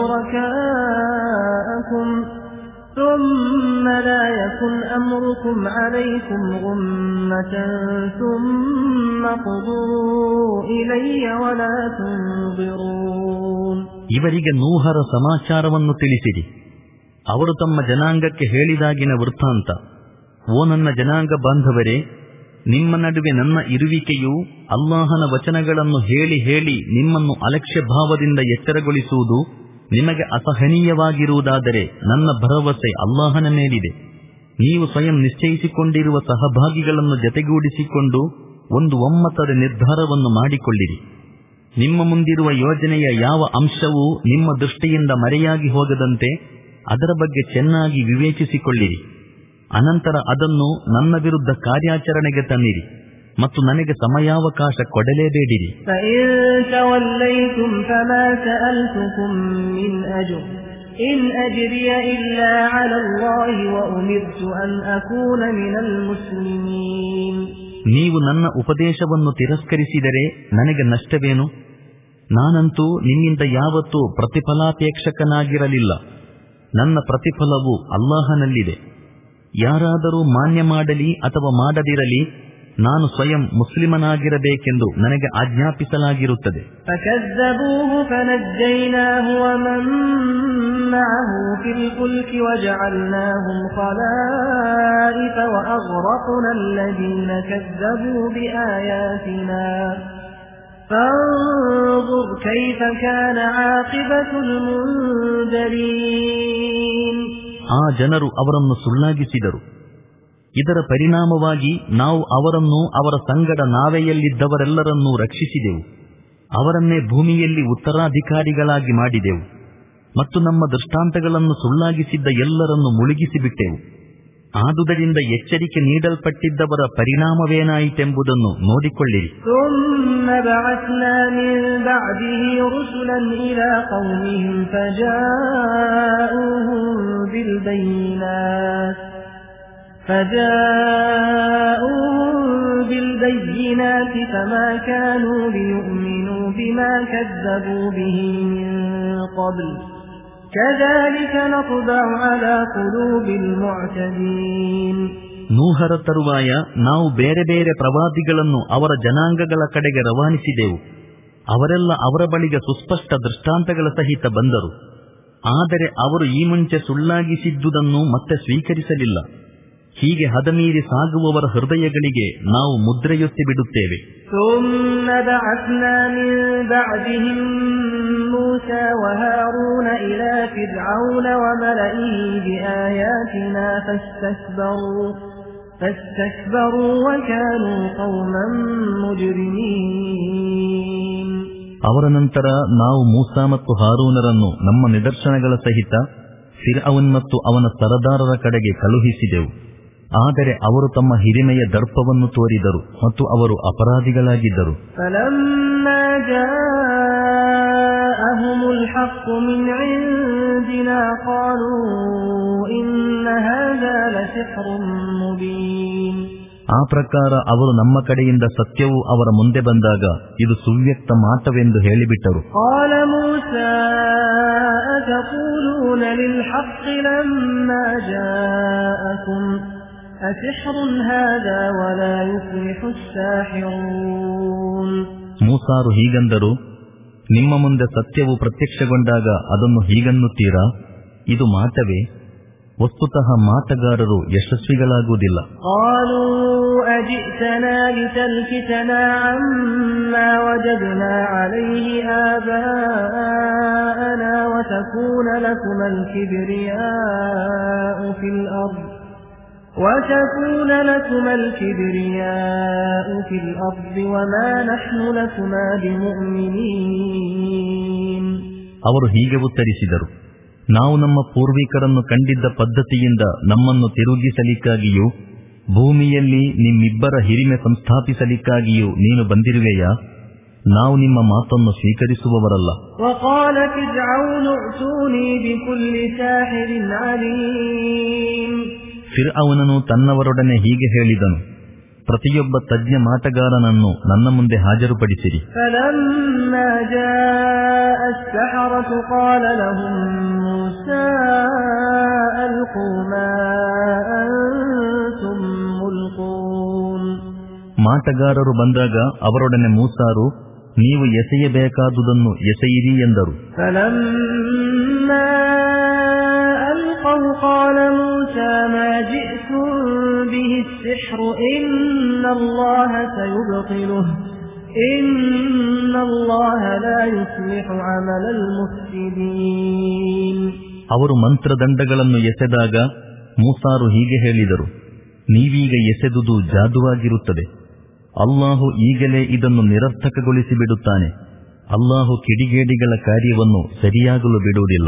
وشركاءكم ثم لا يكن أمركم عليكم غمة ثم قضوا إلي ولا تنظرون. ಇವರಿಗೆ ನೂಹರ ಸಮಾಚಾರವನ್ನು ತಿಳಿಸಿರಿ. ಅವರು ತಮ್ಮ ಜನಾಂಗಕ್ಕೆ ಹೇಳಿದಾಗಿನ ವೃತ್ತಾಂತ. ಓ ನನ್ನ ಜನಾಂಗ ಬಾಂಧವರೇ, ನಿಮ್ಮ ನಡುವೆ ನನ್ನ ಇರುವಿಕೆಯು ಅಲ್ಲಾಹನ ವಚನಗಳನ್ನು ಹೇಳಿ ಹೇಳಿ ನಿಮ್ಮನ್ನು ಅಲಕ್ಷ್ಯ ಭಾವದಿಂದ ಎಚ್ಚರಗೊಳಿಸುವುದು ನಿಮಗೆ ಅಸಹನೀಯವಾಗಿರುವುದಾದರೆ ನನ್ನ ಭರವಸೆ ಅಲ್ಲಾಹನ ಮೇಲಿದೆ. ನೀವು ಸ್ವಯಂ ನಿಶ್ಚಯಿಸಿಕೊಂಡಿರುವ ಸಹಭಾಗಿಗಳನ್ನು ಜತೆಗೂಡಿಸಿಕೊಂಡು ಒಂದು ಒಮ್ಮತದ ನಿರ್ಧಾರವನ್ನು ಮಾಡಿಕೊಳ್ಳಿರಿ. ನಿಮ್ಮ ಮುಂದಿರುವ ಯೋಜನೆಯ ಯಾವ ಅಂಶವೂ ನಿಮ್ಮ ದೃಷ್ಟಿಯಿಂದ ಮರೆಯಾಗಿ ಹೋಗದಂತೆ ಅದರ ಬಗ್ಗೆ ಚೆನ್ನಾಗಿ ವಿವೇಚಿಸಿಕೊಳ್ಳಿರಿ. ಅನಂತರ ಅದನ್ನು ನನ್ನ ವಿರುದ್ಧ ಕಾರ್ಯಾಚರಣೆಗೆ ತನ್ನಿರಿ ಮತ್ತು ನನಗೆ ಸಮಯಾವಕಾಶ ಕೊಡಲೇಬೇಡಿರಿ. ನೀವು ನನ್ನ ಉಪದೇಶವನ್ನು ತಿರಸ್ಕರಿಸಿದರೆ ನನಗೆ ನಷ್ಟವೇನು? ನಾನಂತೂ ನಿಮ್ಮಿಂದ ಯಾವತ್ತೂ ಪ್ರತಿಫಲಾಪೇಕ್ಷಕನಾಗಿರಲಿಲ್ಲ. ನನ್ನ ಪ್ರತಿಫಲವು ಅಲ್ಲಾಹನಲ್ಲಿದೆ. ಯಾರಾದರೂ ಮಾನ್ಯ ಮಾಡಲಿ ಅಥವಾ ಮಾಡದಿರಲಿ, ನಾನು ಸ್ವಯಂ ಮುಸ್ಲಿಮನಾಗಿರಬೇಕೆಂದು ನನಗೆ ಆಜ್ಞಾಪಿಸಲಾಗಿರುತ್ತದೆ. ಆ ಜನರು ಅವರನ್ನು ಸುಳ್ಳಾಗಿಸಿದರು. ಇದರ ಪರಿಣಾಮವಾಗಿ ನಾವು ಅವರನ್ನು ಅವರ ಸಂಗಡ ನಾವೆಯಲ್ಲಿದ್ದವರೆಲ್ಲರನ್ನೂ ರಕ್ಷಿಸಿದೆವು. ಅವರನ್ನೇ ಭೂಮಿಯಲ್ಲಿ ಉತ್ತರಾಧಿಕಾರಿಗಳಾಗಿ ಮಾಡಿದೆವು ಮತ್ತು ನಮ್ಮ ದೃಷ್ಟಾಂತಗಳನ್ನು ಸುಳ್ಳಾಗಿಸಿದ್ದ ಎಲ್ಲರನ್ನು ಮುಳುಗಿಸಿಬಿಟ್ಟೆವು. ಆದುದರಿಂದ ಎಚ್ಚರಿಕೆ ನೀಡಲ್ಪಟ್ಟಿದ್ದವರ ಪರಿಣಾಮವೇನಾಯಿತೆಂಬುದನ್ನು ನೋಡಿಕೊಳ್ಳಿರಿ. بالبينات فما كانوا ليؤمنوا بما كذبوا به من قبل كذلك نطبع على قلوب المعتدين. ನೂಹರ ತರುವಾಯ ನಾವು ಬೇರೆ ಬೇರೆ ಪ್ರವಾದಿಗಳನ್ನು ಅವರ ಜನಾಂಗಗಳ ಕಡೆಗೆ ರವಾನಿಸಿದೆವು. ಅವರೆಲ್ಲ ಅವರ ಬಳಿಗೆ ಸುಸ್ಪಷ್ಟ ದೃಷ್ಟಾಂತಗಳ ಸಹಿತ ಬಂದರು. ಆದರೆ ಅವರು ಈ ಮುಂಚೆ ಸುಳ್ಳಾಗಿಸಿದ್ದುದನ್ನು ಮತ್ತೆ ಸ್ವೀಕರಿಸಲಿಲ್ಲ. ಹೀಗೆ ಹದಮೀರಿ ಸಾಗುವವರ ಹೃದಯಗಳಿಗೆ ನಾವು ಮುದ್ರೆಯೊತ್ತಿ ಬಿಡುತ್ತೇವೆ. ಅವರ ನಂತರ ನಾವು ಮೂಸಾ ಮತ್ತು ಹಾರೂನರನ್ನು ನಮ್ಮ ನಿದರ್ಶನಗಳ ಸಹಿತ ಫಿರ್ಔನ್ ಮತ್ತು ಅವನ ಸರದಾರರ ಕಡೆಗೆ ಕಳುಹಿಸಿದೆವು. ಆದರೆ ಅವರು ತಮ್ಮ ಹಿರಿಮೆಯ ದರ್ಪವನ್ನು ತೋರಿದರು ಮತ್ತು ಅವರು ಅಪರಾಧಿಗಳಾಗಿದ್ದರು. ಆ ಪ್ರಕಾರ ಅವರು ನಮ್ಮ ಕಡೆಯಿಂದ ಸತ್ಯವು ಅವರ ಮುಂದೆ ಬಂದಾಗ ಇದು ಸುವ್ಯಕ್ತ ಮಾಟವೆಂದು ಹೇಳಿಬಿಟ್ಟರು. ಮೂಸಾರು ಹೀಗಂದರು, ನಿಮ್ಮ ಮುಂದೆ ಸತ್ಯವು ಪ್ರತ್ಯಕ್ಷಗೊಂಡಾಗ ಅದನ್ನು ಹೀಗನ್ನುತ್ತೀರಾ? ಇದು ಮಾಟವೇ? ವಸ್ತುತಃ ಮಾಟಗಾರರು ಯಶಸ್ವಿಗಳಾಗುವುದಿಲ್ಲ. وَتَكُونَ لَكُمَا الْكِبْرِيَاءُ فِي الْأَرْضِ وَمَا نَحْنُ لَكُمَا بِمُؤْمِنِينَ. ಅವರು ಹೀಗೆ ಉತ್ತರಿಸಿದರು, ನಾವು ನಮ್ಮ ಪೂರ್ವಿಕರನ್ನು ಕಂಡಿದ್ದ ಪದ್ಧತಿಯಿಂದ ನಮ್ಮನ್ನು ತಿರುಗಿಸಲಿಕ್ಕಾಗಿಯೂ ಭೂಮಿಯಲ್ಲಿ ನಿಮ್ಮಿಬ್ಬರ ಹಿರಿಮೆ ಸಂಸ್ಥಾಪಿಸಲಿಕ್ಕಾಗಿಯೂ ನೀನು ಬಂದಿರುವೆಯಾ? ನಾವು ನಿಮ್ಮ ಮಾತನ್ನು ಸ್ವೀಕರಿಸುವವರಲ್ಲ. وَقَالَ فِرْعَوْنُ ائْتُونِي بِكُلِّ سَاحِرٍ عَلِيمٍ. ಫಿರ್ಔನನು ತನ್ನವರೊಡನೆ ಹೀಗೆ ಹೇಳಿದನು, ಪ್ರತಿಯೊಬ್ಬ ತಜ್ಞ ಮಾಟಗಾರನನ್ನು ನನ್ನ ಮುಂದೆ ಹಾಜರುಪಡಿಸಿರಿ. ಮಾಟಗಾರರು ಬಂದಾಗ ಅವರೊಡನೆ ಮೂಸಾರು, ನೀವು ಎಸೆಯಬೇಕಾದುದನ್ನು ಎಸೆಯಿರಿ ಎಂದರು. قال موسى ما جئتم به السحر إن الله سيبطله إن الله لا يصلح عمل المفسدين. ಅವರು ಮಂತ್ರದಂಡಗಳನ್ನು ಎಸೆದಾಗ ಮೂಸಾರು ಹೀಗೆ ಹೇಳಿದರು, ನೀವೀಗ ಎಸೆದುದು ಜಾದುವಾಗಿರುತ್ತದೆ. ಅಲ್ಲಾಹು ಈಗಲೇ ಇದನ್ನು ನಿರರ್ಥಕಗೊಳಿಸಿ ಬಿಡುತ್ತಾನೆ. ಅಲ್ಲಾಹು ಕಿಡಿಗೇಡಿಗಳ ಕಾರ್ಯವನ್ನು ಸರಿಯಾಗಲು ಬಿಡುವುದಿಲ್ಲ.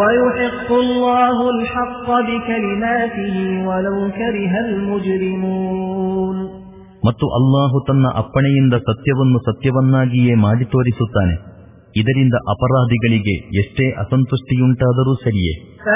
ಮತ್ತು ಅಲ್ಲಾಹು ತನ್ನ ಅಪ್ಪಣೆಯಿಂದ ಸತ್ಯವನ್ನು ಸತ್ಯವನ್ನಾಗಿಯೇ ಮಾಡಿ ತೋರಿಸುತ್ತಾನೆ. ಇದರಿಂದ ಅಪರಾಧಿಗಳಿಗೆ ಎಷ್ಟೇ ಅಸಂತುಷ್ಟಿಯುಂಟಾದರೂ ಸರಿಯೇ.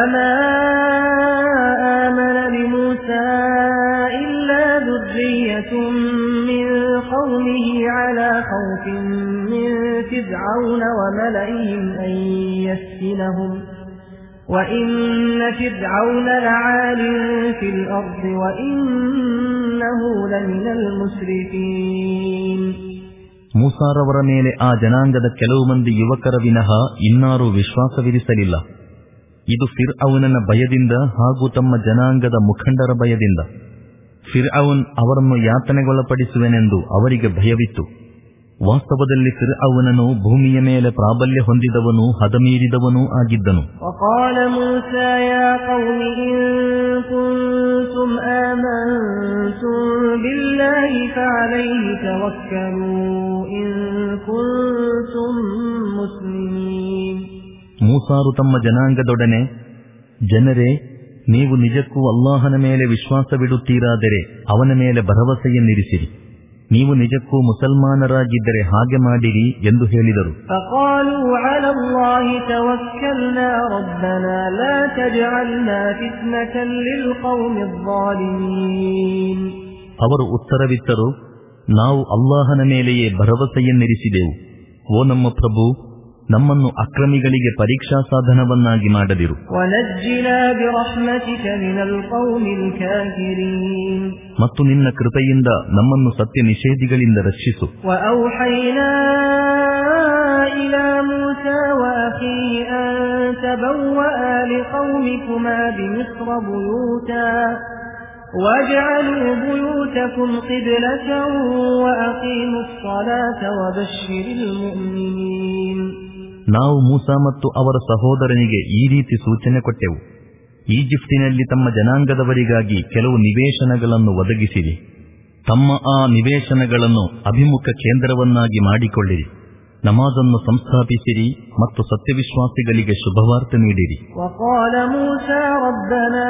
قومه على خوف من فرعون وملئهم أن يفتنهم وإن فرعون لعال في الأرض وإنه لمن المسرفين. ಮೂಸಾರವರ ಮೇಲೆ ಆ ಜನಾಂಗದ ಕೆಲವು ಮಂದಿ ಯುವಕರ ವಿನಃ ಇನ್ನಾರೂ ವಿಶ್ವಾಸವಿರಿಸಲಿಲ್ಲ. ಇದು ಫಿರ್ಔನನ ಭಯದಿಂದ ಹಾಗೂ ತಮ್ಮ ಜನಾಂಗದ ಮುಖಂಡರ ಭಯದಿಂದ. ಫಿರ್ಔನ್ ಅವರನ್ನು ಯಾತನೆಗೊಳಪಡಿಸುವೆನೆಂದು ಅವರಿಗೆ ಭಯವಿತ್ತು. ವಾಸ್ತವದಲ್ಲಿ ಫಿರ್ಔನನು ಭೂಮಿಯ ಮೇಲೆ ಪ್ರಾಬಲ್ಯ ಹೊಂದಿದವನೂ ಹದಮೀರಿದವನೂ ಆಗಿದ್ದನು. ಮೂಸಾರು ತಮ್ಮ ಜನಾಂಗದೊಡನೆ, ಜನರೇ, ನೀವು ನಿಜಕ್ಕೂ ಅಲ್ಲಾಹನ ಮೇಲೆ ವಿಶ್ವಾಸವಿಡುತ್ತೀರಾದರೆ ಅವನ ಮೇಲೆ ಭರವಸೆಯನ್ನಿರಿಸಿರಿ. ನೀವು ನಿಜಕ್ಕೂ ಮುಸಲ್ಮಾನರಾಗಿದ್ದರೆ ಹಾಗೆ ಮಾಡಿರಿ ಎಂದು ಹೇಳಿದರು. ಅವರು ಉತ್ತರವಿತ್ತರು, ನಾವು ಅಲ್ಲಾಹನ ಮೇಲೆಯೇ ಭರವಸೆಯನ್ನಿರಿಸಿದೆವು. ಓ ನಮ್ಮ ಪ್ರಭು, ನಮ್ಮನ್ನು ಅಕ್ರಮಿಗಳಿಗೆ ಪರೀಕ್ಷಾ ಸಾಧನವನ್ನಾಗಿ ಮಾಡದಿರು. ಮತ್ತು ನಿನ್ನ ಕೃಪೆಯಿಂದ ನಮ್ಮನ್ನು ಸತ್ಯ ನಿಷೇಧಿಗಳಿಂದ ರಕ್ಷಿಸು. وَاجْعَلُوا بُيُوتَكُمْ قِبْلَةً وَأَقِيمُوا الصَّلَاةَ وَبَشِّرِ الْمُؤْمِنِينَ. ನಾವು ಮೂಸಾ ಮತ್ತು ಅವರ ಸಹೋದರನಿಗೆ ಈ ರೀತಿ ಸೂಚನೆ ಕೊಟ್ಟೆವು. ಈಜಿಪ್ಟಿನಲ್ಲಿ ತಮ್ಮ ಜನಾಂಗದವರಿಗಾಗಿ ಕೆಲವು ನಿವೇಶನಗಳನ್ನು ಒದಗಿಸಿರಿ. ತಮ್ಮ ಆ ನಿವೇಶನಗಳನ್ನು ಅಭಿಮುಖ ಕೇಂದ್ರವನ್ನಾಗಿ ಮಾಡಿಕೊಳ್ಳಿರಿ. ನಮಾಜನ್ನು ಸಂಸ್ಥಾಪಿಸಿರಿ ಮತ್ತು ಸತ್ಯವಿಶ್ವಾಸಿಗಳಿಗೆ ಶುಭವಾರ್ತೆ ನೀಡಿರಿ. وقال موسى ربنا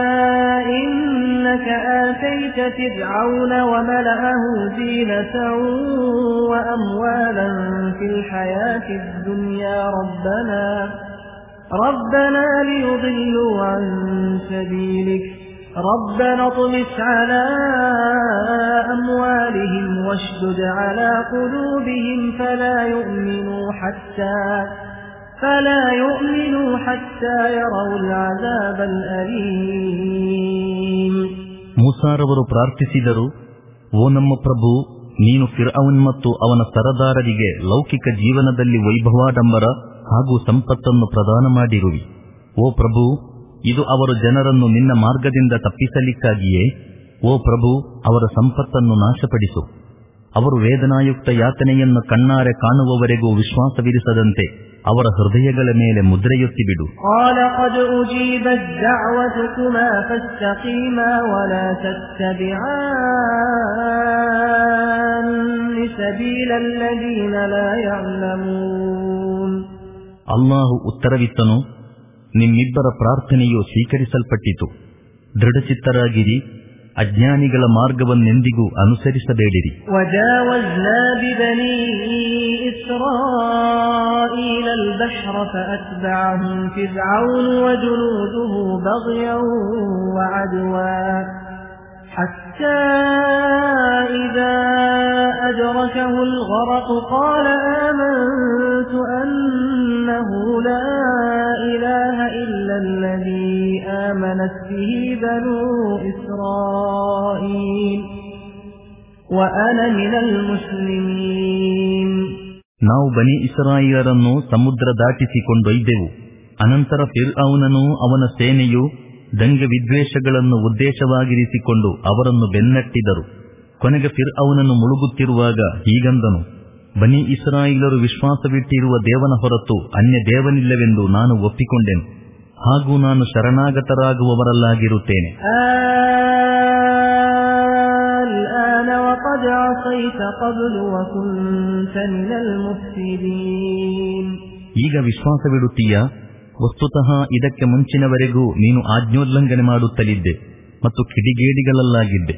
إنك آتيت فرعون وملأه زينة وأموالا في الحياة الدنيا ربنا ربنا ليضلوا عن سبيلك ربنا اطمس على أموالهم واشدد على قلوبهم فلا يؤمنوا حتى فلا يؤمنوا حتى يروا العذاب الأليم. ಮೂಸಾರವರು ಪ್ರಾರ್ಥಿಸಿದರು, ಓ ನಮ್ಮ ಪ್ರಭು, ನೀನು ಫಿರ್ಔನ್ ಮತ್ತು ಅವನ ಸರದಾರರಿಗೆ ಲೌಕಿಕ ಜೀವನದಲ್ಲಿ ವೈಭವಾಡಂಬರ ಹಾಗೂ ಸಂಪತ್ತನ್ನು ಪ್ರದಾನ ಮಾಡಿರುವಿ. ಓ ಪ್ರಭು, ಇದು ಅವರು ಜನರನ್ನು ನಿನ್ನ ಮಾರ್ಗದಿಂದ ತಪ್ಪಿಸಲಿಕ್ಕಾಗಿಯೇ. ಓ ಪ್ರಭು, ಅವರ ಸಂಪತ್ತನ್ನು ನಾಶಪಡಿಸು. ಅವರು ವೇದನಾಯುಕ್ತ ಯಾತನೆಯನ್ನು ಕಣ್ಣಾರೆ ಕಾಣುವವರೆಗೂ ವಿಶ್ವಾಸವಿರಿಸದಂತೆ ಅವರ ಹೃದಯಗಳ ಮೇಲೆ ಮುದ್ರೆಯೊತ್ತಿಬಿಡು. ಅಲ್ಲಾಹು ಉತ್ತರವಿತ್ತನು, ನಿಮ್ಮಿಬ್ಬರ ಪ್ರಾರ್ಥನೆಯು ಸ್ವೀಕರಿಸಲ್ಪಟ್ಟಿತು. ದೃಢಚಿತ್ತರಾಗಿರಿ, ಅಜ್ಞಾನಿಗಳ ಮಾರ್ಗವನ್ನೆಂದಿಗೂ ಅನುಸರಿಸಬೇಡಿರಿ. وجاوزنا ببني إسرائيل البحر فأتبعهم فرعون وجنوده بغيا وعدوا حتى إذا أدركه الغرق قال آمنت أنه لا إله إلا الذي آمنت به بنو إسرائيل وأنا من المسلمين. ನಾವು ಬನಿ ಇಸ್ರಾಯೇಲರನ್ನು ಸಮುದ್ರ ದಾಟಿಸಿಕೊಂಡೊಯ್ದೆವು. ಅನಂತರ ಫಿರ್ಔನನೂ ಅವನ ಸೇನೆಯು ದಂಗೆ ವಿದ್ವೇಷಗಳನ್ನು ಉದ್ದೇಶವಾಗಿರಿಸಿಕೊಂಡು ಅವರನ್ನು ಬೆನ್ನಟ್ಟಿದರು. ಕೊನೆಗೆ ಫಿರ್ಔನನು ಮುಳುಗುತ್ತಿರುವಾಗ ಹೀಗಂದನು, ಬನಿ ಇಸ್ರಾಯೇಲರು ವಿಶ್ವಾಸವಿಟ್ಟಿರುವ ದೇವನ ಹೊರತು ಅನ್ಯ ದೇವನಿಲ್ಲವೆಂದು ನಾನು ಒಪ್ಪಿಕೊಂಡೆನು, ಹಾಗೂ ನಾನು ಶರಣಾಗತರಾಗುವವರಲ್ಲಾಗಿರುತ್ತೇನೆ. ಈಗ ವಿಶ್ವಾಸವಿಡುತ್ತೀಯಾ? ವಸ್ತುತಃ ಇದಕ್ಕೆ ಮುಂಚಿನವರೆಗೂ ನೀನು ಆಜ್ಞೋಲ್ಲಂಘನೆ ಮಾಡುತ್ತಲಿದ್ದೆ ಮತ್ತು ಕಿಡಿಗೇಡಿಗಳಲ್ಲಾಗಿದ್ದೆ.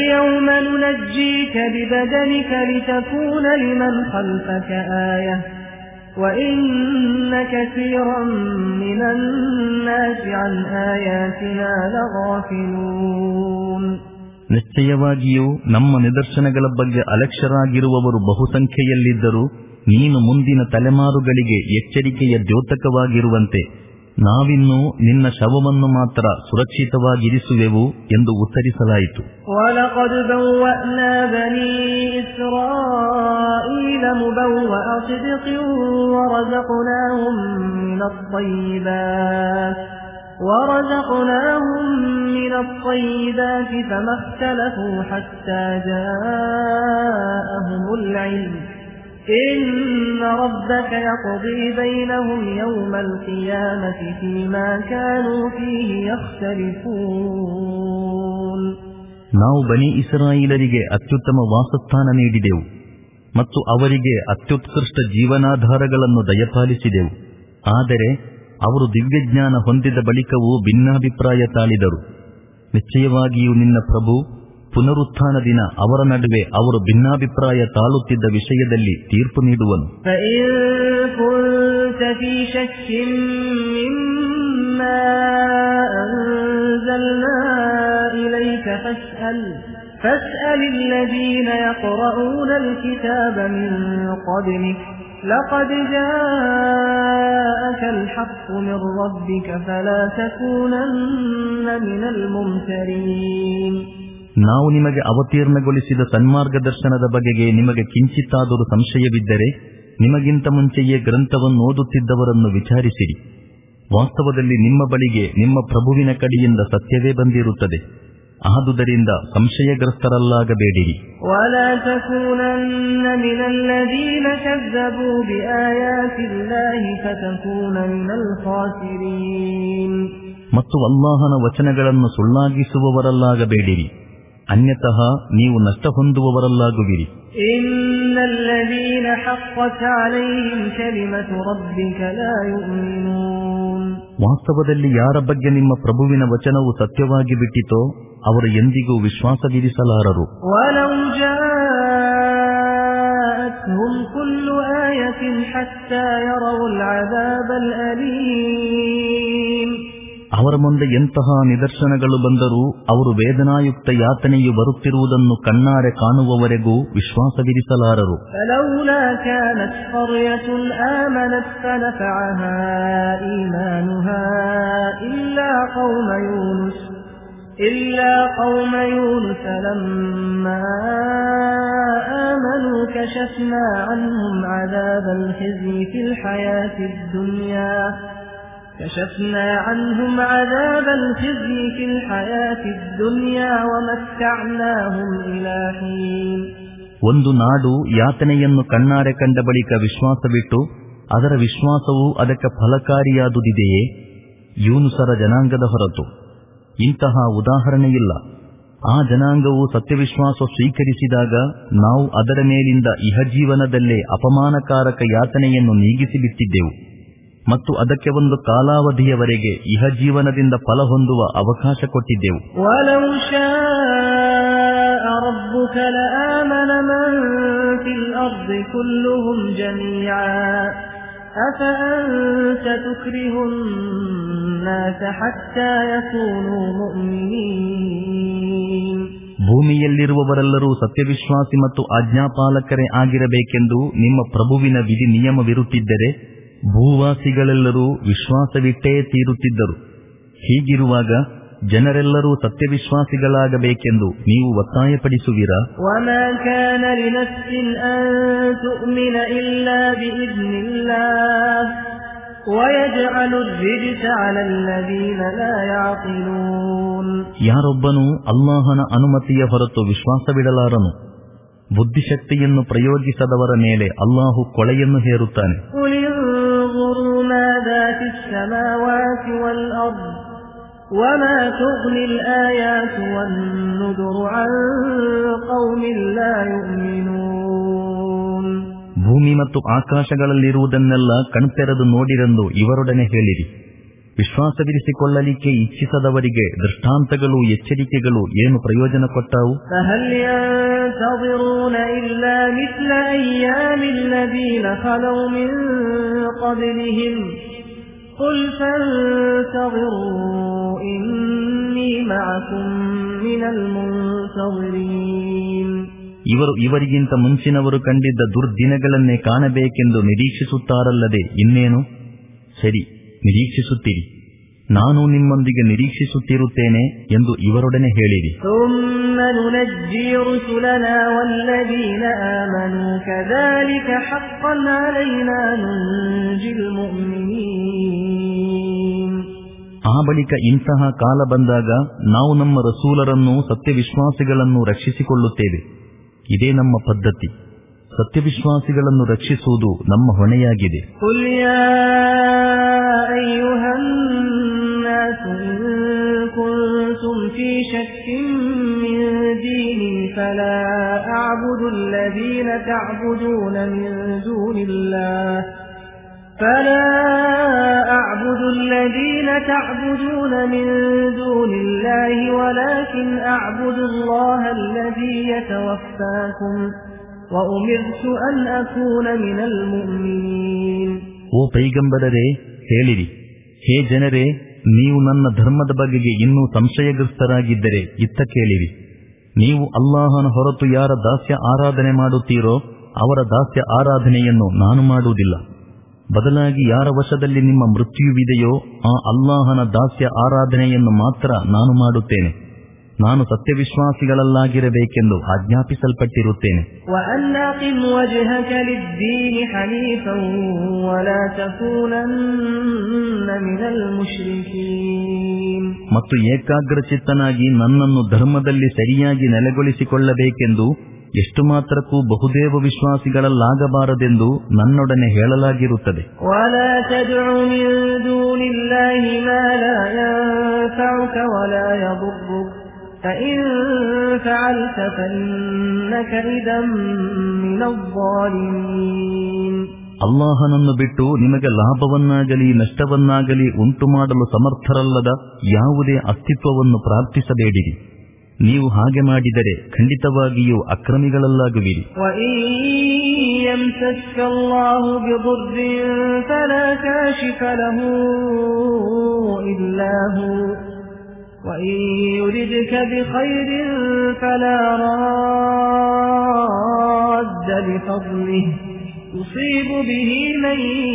ನಿಶ್ಚಯವಾಗಿಯೂ ನಮ್ಮ ನಿದರ್ಶನಗಳ ಬಗ್ಗೆ ಅಲಕ್ಷ್ಯರಾಗಿರುವವರು ಬಹುಸಂಖ್ಯೆಯಲ್ಲಿದ್ದರೂ ನೀನು ಮುಂದಿನ ತಲೆಮಾರುಗಳಿಗೆ ಎಚ್ಚರಿಕೆಯ ದ್ಯೋತಕವಾಗಿರುವಂತೆ ನಾವಿನ್ನೂ ನಿನ್ನ ಶವವನ್ನು ಮಾತ್ರ ಸುರಕ್ಷಿತವಾಗಿರಿಸುವೆವು ಎಂದು ಉತ್ತರಿಸಲಾಯಿತು. وَلَقَدْ بَوَّأْنَا بَنِي إِسْرَائِيلَ مُبَوَّأَ صِدْقٍ وَرَزَقْنَاهُمْ مِنَ الطَّيِّبَاتِ وَرَزَقْنَاهُمْ مِنَ الطَّيِّبَاتِ فَمَا اخْتَلَفُوا حَتَّى جَاءَهُمُ الْعِلْمُ إِنَّ رَبَّكَ يَقْضِي بَيْنَهُمْ يَوْمَ الْقِيَامَةِ فِيمَا كَانُوا فِيهِ يَخْتَلِفُونَ. ನಾವು ಬನಿ ಇಸ್ರಾಯೇಲರಿಗೆ ಅತ್ಯುತ್ತಮ ವಾಸಸ್ಥಾನ ನೀಡಿದೆವು ಮತ್ತು ಅವರಿಗೆ ಅತ್ಯುತ್ಕೃಷ್ಟ ಜೀವನಾಧಾರಗಳನ್ನು ದಯಪಾಲಿಸಿದೆವು. ಆದರೆ ಅವರು ದಿವ್ಯಜ್ಞಾನ ಹೊಂದಿದ ಬಳಿಕವೂ ಭಿನ್ನಾಭಿಪ್ರಾಯ ತಾಳಿದರು. ನಿಶ್ಚಯವಾಗಿಯೂ ನಿನ್ನ ಪ್ರಭು ಪುನರುತ್ಥಾನ ದಿನ ಅವರ ನಡುವೆ ಅವರು ಭಿನ್ನಾಭಿಪ್ರಾಯ ತಾಳುತ್ತಿದ್ದ ವಿಷಯದಲ್ಲಿ ತೀರ್ಪು ನೀಡುವನು. فاسأل الذين يقرؤون الكتاب من قبلك لقد جاءك الحق من ربك فلا تكونن من الممترين. ನಾವು ನಿಮಗೆ ಅವತೀರ್ಣಗೊಳಿಸಿದ ಸನ್ಮಾರ್ಗದರ್ಶನದ ಬಗೆಗೆ ನಿಮಗೆ ಕಿಂಚಿತ್ತಾದರೂ ಸಂಶಯವಿದ್ದರೆ ನಿಮಗಿಂತ ಮುಂಚೆಯೇ ಗ್ರಂಥವನ್ನು ಓದುತ್ತಿದ್ದವರನ್ನು ವಿಚಾರಿಸಿರಿ. ವಾಸ್ತವದಲ್ಲಿ ನಿಮ್ಮ ಬಳಿಗೆ ನಿಮ್ಮ ಪ್ರಭುವಿನ ಕಡೆಯಿಂದ ಸತ್ಯವೇ ಬಂದಿರುತ್ತದೆ. ಆದುದರಿಂದ ಸಂಶಯಗ್ರಸ್ತರಲ್ಲಾಗಬೇಡಿರಿ. ಮತ್ತು ಅಲ್ಲಾಹನ ವಚನಗಳನ್ನು ಸುಳ್ಳಾಗಿಸುವವರಲ್ಲಾಗಬೇಡಿರಿ, ಅನ್ಯತಃ ನೀವು ನಷ್ಟ ಹೊಂದುವವರಲ್ಲಾಗುವಿರಿ. ವಾಸ್ತವದಲ್ಲಿ ಯಾರ ಬಗ್ಗೆ ನಿಮ್ಮ ಪ್ರಭುವಿನ ವಚನವು ಸತ್ಯವಾಗಿ ಬಿಟ್ಟಿತೋ ಅವರು ಎಂದಿಗೂ ವಿಶ್ವಾಸವಿರಿಸಲಾರರು. ಅವರ ಮುಂದೆ ಎಂತಹ ನಿದರ್ಶನಗಳು ಬಂದರೂ ಅವರು ವೇದನಾಯುಕ್ತ ಯಾತನೆಯು ಬರುತ್ತಿರುವುದನ್ನು ಕಣ್ಣಾರೆ ಕಾಣುವವರೆಗೂ ವಿಶ್ವಾಸವಿರಿಸಲಾರರು. إلا قوم يونس لما آمنوا كشفنا عنهم عذاب الخزي في الحياة الدنيا كشفنا عنهم عذاب الخزي في الحياة الدنيا ومتعناهم إلى حين. ಒಂದು ನಾಡು ಯಾತನೆಯನ್ನು ಕಣ್ಣಾರೆ ಕಂಡ ಬಳಿಕ ವಿಶ್ವಾಸವಿಟ್ಟು ಅದರ ವಿಶ್ವಾಸವು ಅದಕ್ಕೆ ಫಲಕಾರಿಯಾದುದಿದೆಯೇ? ಯೂನುಸರ ಜನಾಂಗದ ಹೊರತು ಇಂತಹ ಉದಾಹರಣೆಯಿಲ್ಲ. ಆ ಜನಾಂಗವು ಸತ್ಯವಿಶ್ವಾಸ ಸ್ವೀಕರಿಸಿದಾಗ ನಾವು ಅದರ ಮೇಲಿಂದ ಇಹಜೀವನದಲ್ಲೇ ಅಪಮಾನಕಾರಕ ಯಾತನೆಯನ್ನು ನೀಗಿಸಿಬಿಟ್ಟಿದ್ದೆವು ಮತ್ತು ಅದಕ್ಕೆ ಒಂದು ಕಾಲಾವಧಿಯವರೆಗೆ ಇಹಜೀವನದಿಂದ ಫಲ ಹೊಂದುವ ಅವಕಾಶ ಕೊಟ್ಟಿದ್ದೆವು. أفأنت تكره الناس حتى يكونوا مؤمنين. ಭೂಮಿಯಲ್ಲಿರುವವರೆಲ್ಲರೂ ಸತ್ಯವಿಶ್ವಾಸಿ ಮತ್ತು ಆಜ್ಞಾಪಾಲಕರೇ ಆಗಿರಬೇಕೆಂದು ನಿಮ್ಮ ಪ್ರಭುವಿನ ವಿಧಿ ನಿಯಮವಿರುತ್ತಿದ್ದರೆ ಭೂವಾಸಿಗಳೆಲ್ಲರೂ ವಿಶ್ವಾಸವಿಟ್ಟೇ ತೀರುತ್ತಿದ್ದರು. ಹೀಗಿರುವಾಗ ಜನರೆಲ್ಲರೂ ಸತ್ಯವಿಶ್ವಾಸಿಗಳಾಗಬೇಕೆಂದು ನೀವು ಒತ್ತಾಯಪಡಿಸುವಿರಾ? ಯಾರೊಬ್ಬನೂ ಅಲ್ಲಾಹನ ಅನುಮತಿಯ ಹೊರತು ವಿಶ್ವಾಸವಿಡಲಾರನು. ಬುದ್ಧಿಶಕ್ತಿಯನ್ನು ಪ್ರಯೋಗಿಸದವರ ಮೇಲೆ ಅಲ್ಲಾಹು ಕೊಳೆಯನ್ನು ಹೇರುತ್ತಾನೆ. وما تغني الآيات والنذر عن قوم لا يؤمنون. ಭೂಮಿ ಮತ್ತು ಆಕಾಶಗಳಲ್ಲಿರುವುದನ್ನೆಲ್ಲ ಕಣ್ತೆರೆದು ನೋಡಿರೆಂದು ಇವರೊಡನೆ ಹೇಳಿರಿ. ವಿಶ್ವಾಸವಿರಿಸಿಕೊಳ್ಳಲಿಕ್ಕೆ ಇಚ್ಛಿಸದವರಿಗೆ ದೃಷ್ಟಾಂತಗಳು ಎಚ್ಚರಿಕೆಗಳು ಏನು ಪ್ರಯೋಜನ ಕೊಟ್ಟಾವು? فهل ينتظرون إلا مثل أيام الذين خلوا من قبلهم قل فانتظروا إني معكم من المنتظرين. ಇವರು ಇವರಿಗಿಂತ ಮುಂಚಿನವರು ಕಂಡಿದ್ದ ದುರ್ದಿನಗಳನ್ನೇ ಕಾಣಬೇಕೆಂದು ನಿರೀಕ್ಷಿಸುತ್ತಾರಲ್ಲದೆ ಇನ್ನೇನು? ಸರಿ, ನಿರೀಕ್ಷಿಸುತ್ತೀರಿ, ನಾನು ನಿಮ್ಮೊಂದಿಗೆ ನಿರೀಕ್ಷಿಸುತ್ತಿರುತ್ತೇನೆ ಎಂದು ಇವರೊಡನೆ ಹೇಳಿರಿ. ثم ننجي رسلنا والذين آمنوا كذلك حقا علينا ننجي المؤمنين. ಆ ಬಳಿಕ ಇಂತಹ ಕಾಲ ಬಂದಾಗ ನಾವು ನಮ್ಮ ರಸೂಲರನ್ನು ಸತ್ಯವಿಶ್ವಾಸಿಗಳನ್ನು ರಕ್ಷಿಸಿಕೊಳ್ಳುತ್ತೇವೆ. ಇದೇ ನಮ್ಮ ಪದ್ಧತಿ. ಸತ್ಯವಿಶ್ವಾಸಿಗಳನ್ನು ರಕ್ಷಿಸುವುದು ನಮ್ಮ ಹೊಣೆಯಾಗಿದೆ. قل يا أيها الناس إن كنتم في شك من ديني فلا أعبد الذين تعبدون من دون الله فلا أعبد الذين تعبدون من دون الله ولكن أعبد الله الذي يتوفاكم وأمرت أن أكون من المؤمنين. ಓ ಪೈಗಂಬರರೇ, ಹೇಳಿರಿ, ಹೇ ಜನರೇ, ನೀವು ನನ್ನ ಧರ್ಮದ ಬಗೆಗೆ ಇನ್ನೂ ಸಂಶಯಗ್ರಸ್ತರಾಗಿದ್ದರೆ ಇತ್ತ ಕೇಳಿರಿ. ನೀವು ಅಲ್ಲಾಹನ ಹೊರತು ಯಾರ ದಾಸ್ಯ ಆರಾಧನೆ ಮಾಡುತ್ತೀರೋ ಅವರ ದಾಸ್ಯ ಆರಾಧನೆಯನ್ನು ನಾನು ಮಾಡುವುದಿಲ್ಲ. ಬದಲಾಗಿ ಯಾರ ವಶದಲ್ಲಿ ನಿಮ್ಮ ಮೃತ್ಯುವಿದೆಯೋ ಆ ಅಲ್ಲಾಹನ ದಾಸ್ಯ ಆರಾಧನೆಯನ್ನು ಮಾತ್ರ ನಾನು ಮಾಡುತ್ತೇನೆ. ನಾನು ಸತ್ಯವಿಶ್ವಾಸಿಗಳಲ್ಲಾಗಿರಬೇಕೆಂದು ಆಜ್ಞಾಪಿಸಲ್ಪಟ್ಟಿರುತ್ತೇನೆ. ಮತ್ತು ಏಕಾಗ್ರಚಿತ್ತನಾಗಿ ನನ್ನನ್ನು ಧರ್ಮದಲ್ಲಿ ಸರಿಯಾಗಿ ನೆಲೆಗೊಳಿಸಿಕೊಳ್ಳಬೇಕೆಂದು ಎಷ್ಟು ಮಾತ್ರಕ್ಕೂ ಬಹುದೇವ ವಿಶ್ವಾಸಿಗಳಲ್ಲಾಗಬಾರದೆಂದು ನನ್ನೊಡನೆ ಹೇಳಲಾಗಿರುತ್ತದೆ. ಅಲ್ಲಾಹನನ್ನು ಬಿಟ್ಟು ನಿಮಗೆ ಲಾಭವನ್ನಾಗಲಿ ನಷ್ಟವನ್ನಾಗಲಿ ಉಂಟು ಮಾಡಲು ಸಮರ್ಥರಲ್ಲದ ಯಾವುದೇ ಅಸ್ತಿತ್ವವನ್ನು ಪ್ರಾರ್ಥಿಸಬೇಡಿರಿ. ನೀವು ಹಾಗೆ ಮಾಡಿದರೆ ಖಂಡಿತವಾಗಿಯೂ ಅಕ್ರಮಿಗಳಲ್ಲಾಗುವಿರಿ. يصيب به من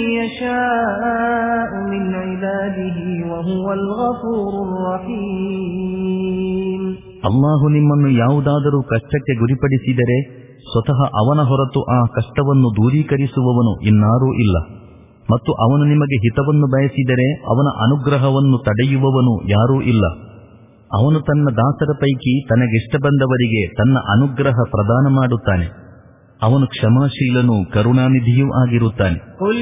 يشاء من عباده وهو الغفور الرحيم. ಅಲ್ಲಾಹು ನಿಮ್ಮನ್ನು ಯಾವುದಾದರೂ ಕಷ್ಟಕ್ಕೆ ಗುರಿಪಡಿಸಿದರೆ ಸ್ವತಃ ಅವನ ಹೊರತು ಆ ಕಷ್ಟವನ್ನು ದೂರೀಕರಿಸುವವನು ಇನ್ನಾರೂ ಇಲ್ಲ. ಮತ್ತು ಅವನು ನಿಮಗೆ ಹಿತವನ್ನು ಬಯಸಿದರೆ ಅವನ ಅನುಗ್ರಹವನ್ನು ತಡೆಯುವವನು ಯಾರೂ ಇಲ್ಲ. ಅವನು ತನ್ನ ದಾಸರ ಪೈಕಿ ತನಗಿಷ್ಟ ಬಂದವರಿಗೆ ತನ್ನ ಅನುಗ್ರಹ ಪ್ರದಾನ ಮಾಡುತ್ತಾನೆ. ಅವನು ಕ್ಷಮಾಶೀಲನೂ ಕರುಣಾನಿಧಿಯೂ ಆಗಿರುತ್ತಾನೆ.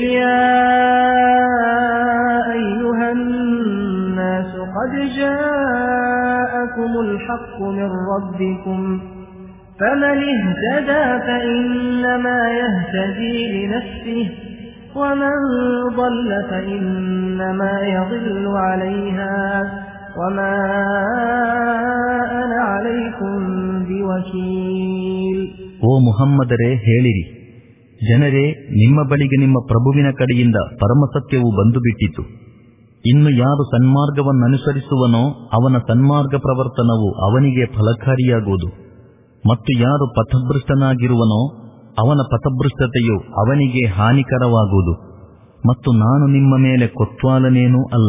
قد جاءكم الحق من ربكم فمن اهتدى فإنما يهتدي لنفسه ومن ضل فإنما يضل عليها وما أنا عليكم بوكيل. ಓ ಮುಹಮ್ಮದರೇ, ಹೇಳಿರಿ, ಜನರೇ, ನಿಮ್ಮ ಬಳಿಗೆ ನಿಮ್ಮ ಪ್ರಭುವಿನ ಕಡೆಯಿಂದ ಪರಮಸತ್ಯವು ಬಂದು ಬಿಟ್ಟಿತು. ಇನ್ನು ಯಾರು ಸನ್ಮಾರ್ಗವನ್ನನುಸರಿಸುವನೋ ಅವನ ಸನ್ಮಾರ್ಗ ಪ್ರವರ್ತನವು ಅವನಿಗೆ ಫಲಕಾರಿಯಾಗುವುದು. ಮತ್ತು ಯಾರು ಪಥಭೃಷ್ಟನಾಗಿರುವನೋ ಅವನ ಪಥಭೃಷ್ಟತೆಯು ಅವನಿಗೆ ಹಾನಿಕರವಾಗುವುದು. ಮತ್ತು ನಾನು ನಿಮ್ಮ ಮೇಲೆ ಕೊತ್ವಾಲನೇನೂ ಅಲ್ಲ.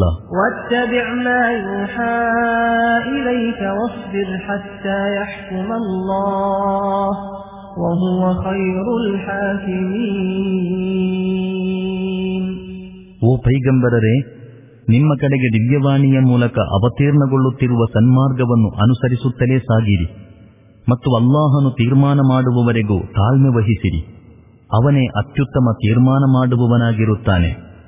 ಓ ಪೈಗಂಬರರೇ, ನಿಮ್ಮ ಕಡೆಗೆ ದಿವ್ಯವಾಣಿಯ ಮೂಲಕ ಅವತೀರ್ಣಗೊಳ್ಳುತ್ತಿರುವ ಸನ್ಮಾರ್ಗವನ್ನು ಅನುಸರಿಸುತ್ತಲೇ ಸಾಗಿರಿ ಮತ್ತು ಅಲ್ಲಾಹನು ತೀರ್ಮಾನ ಮಾಡುವವರೆಗೂ ತಾಳ್ಮೆ ವಹಿಸಿರಿ. ಅವನೇ ಅತ್ಯುತ್ತಮ ತೀರ್ಮಾನ ಮಾಡುವವನಾಗಿರುತ್ತಾನೆ.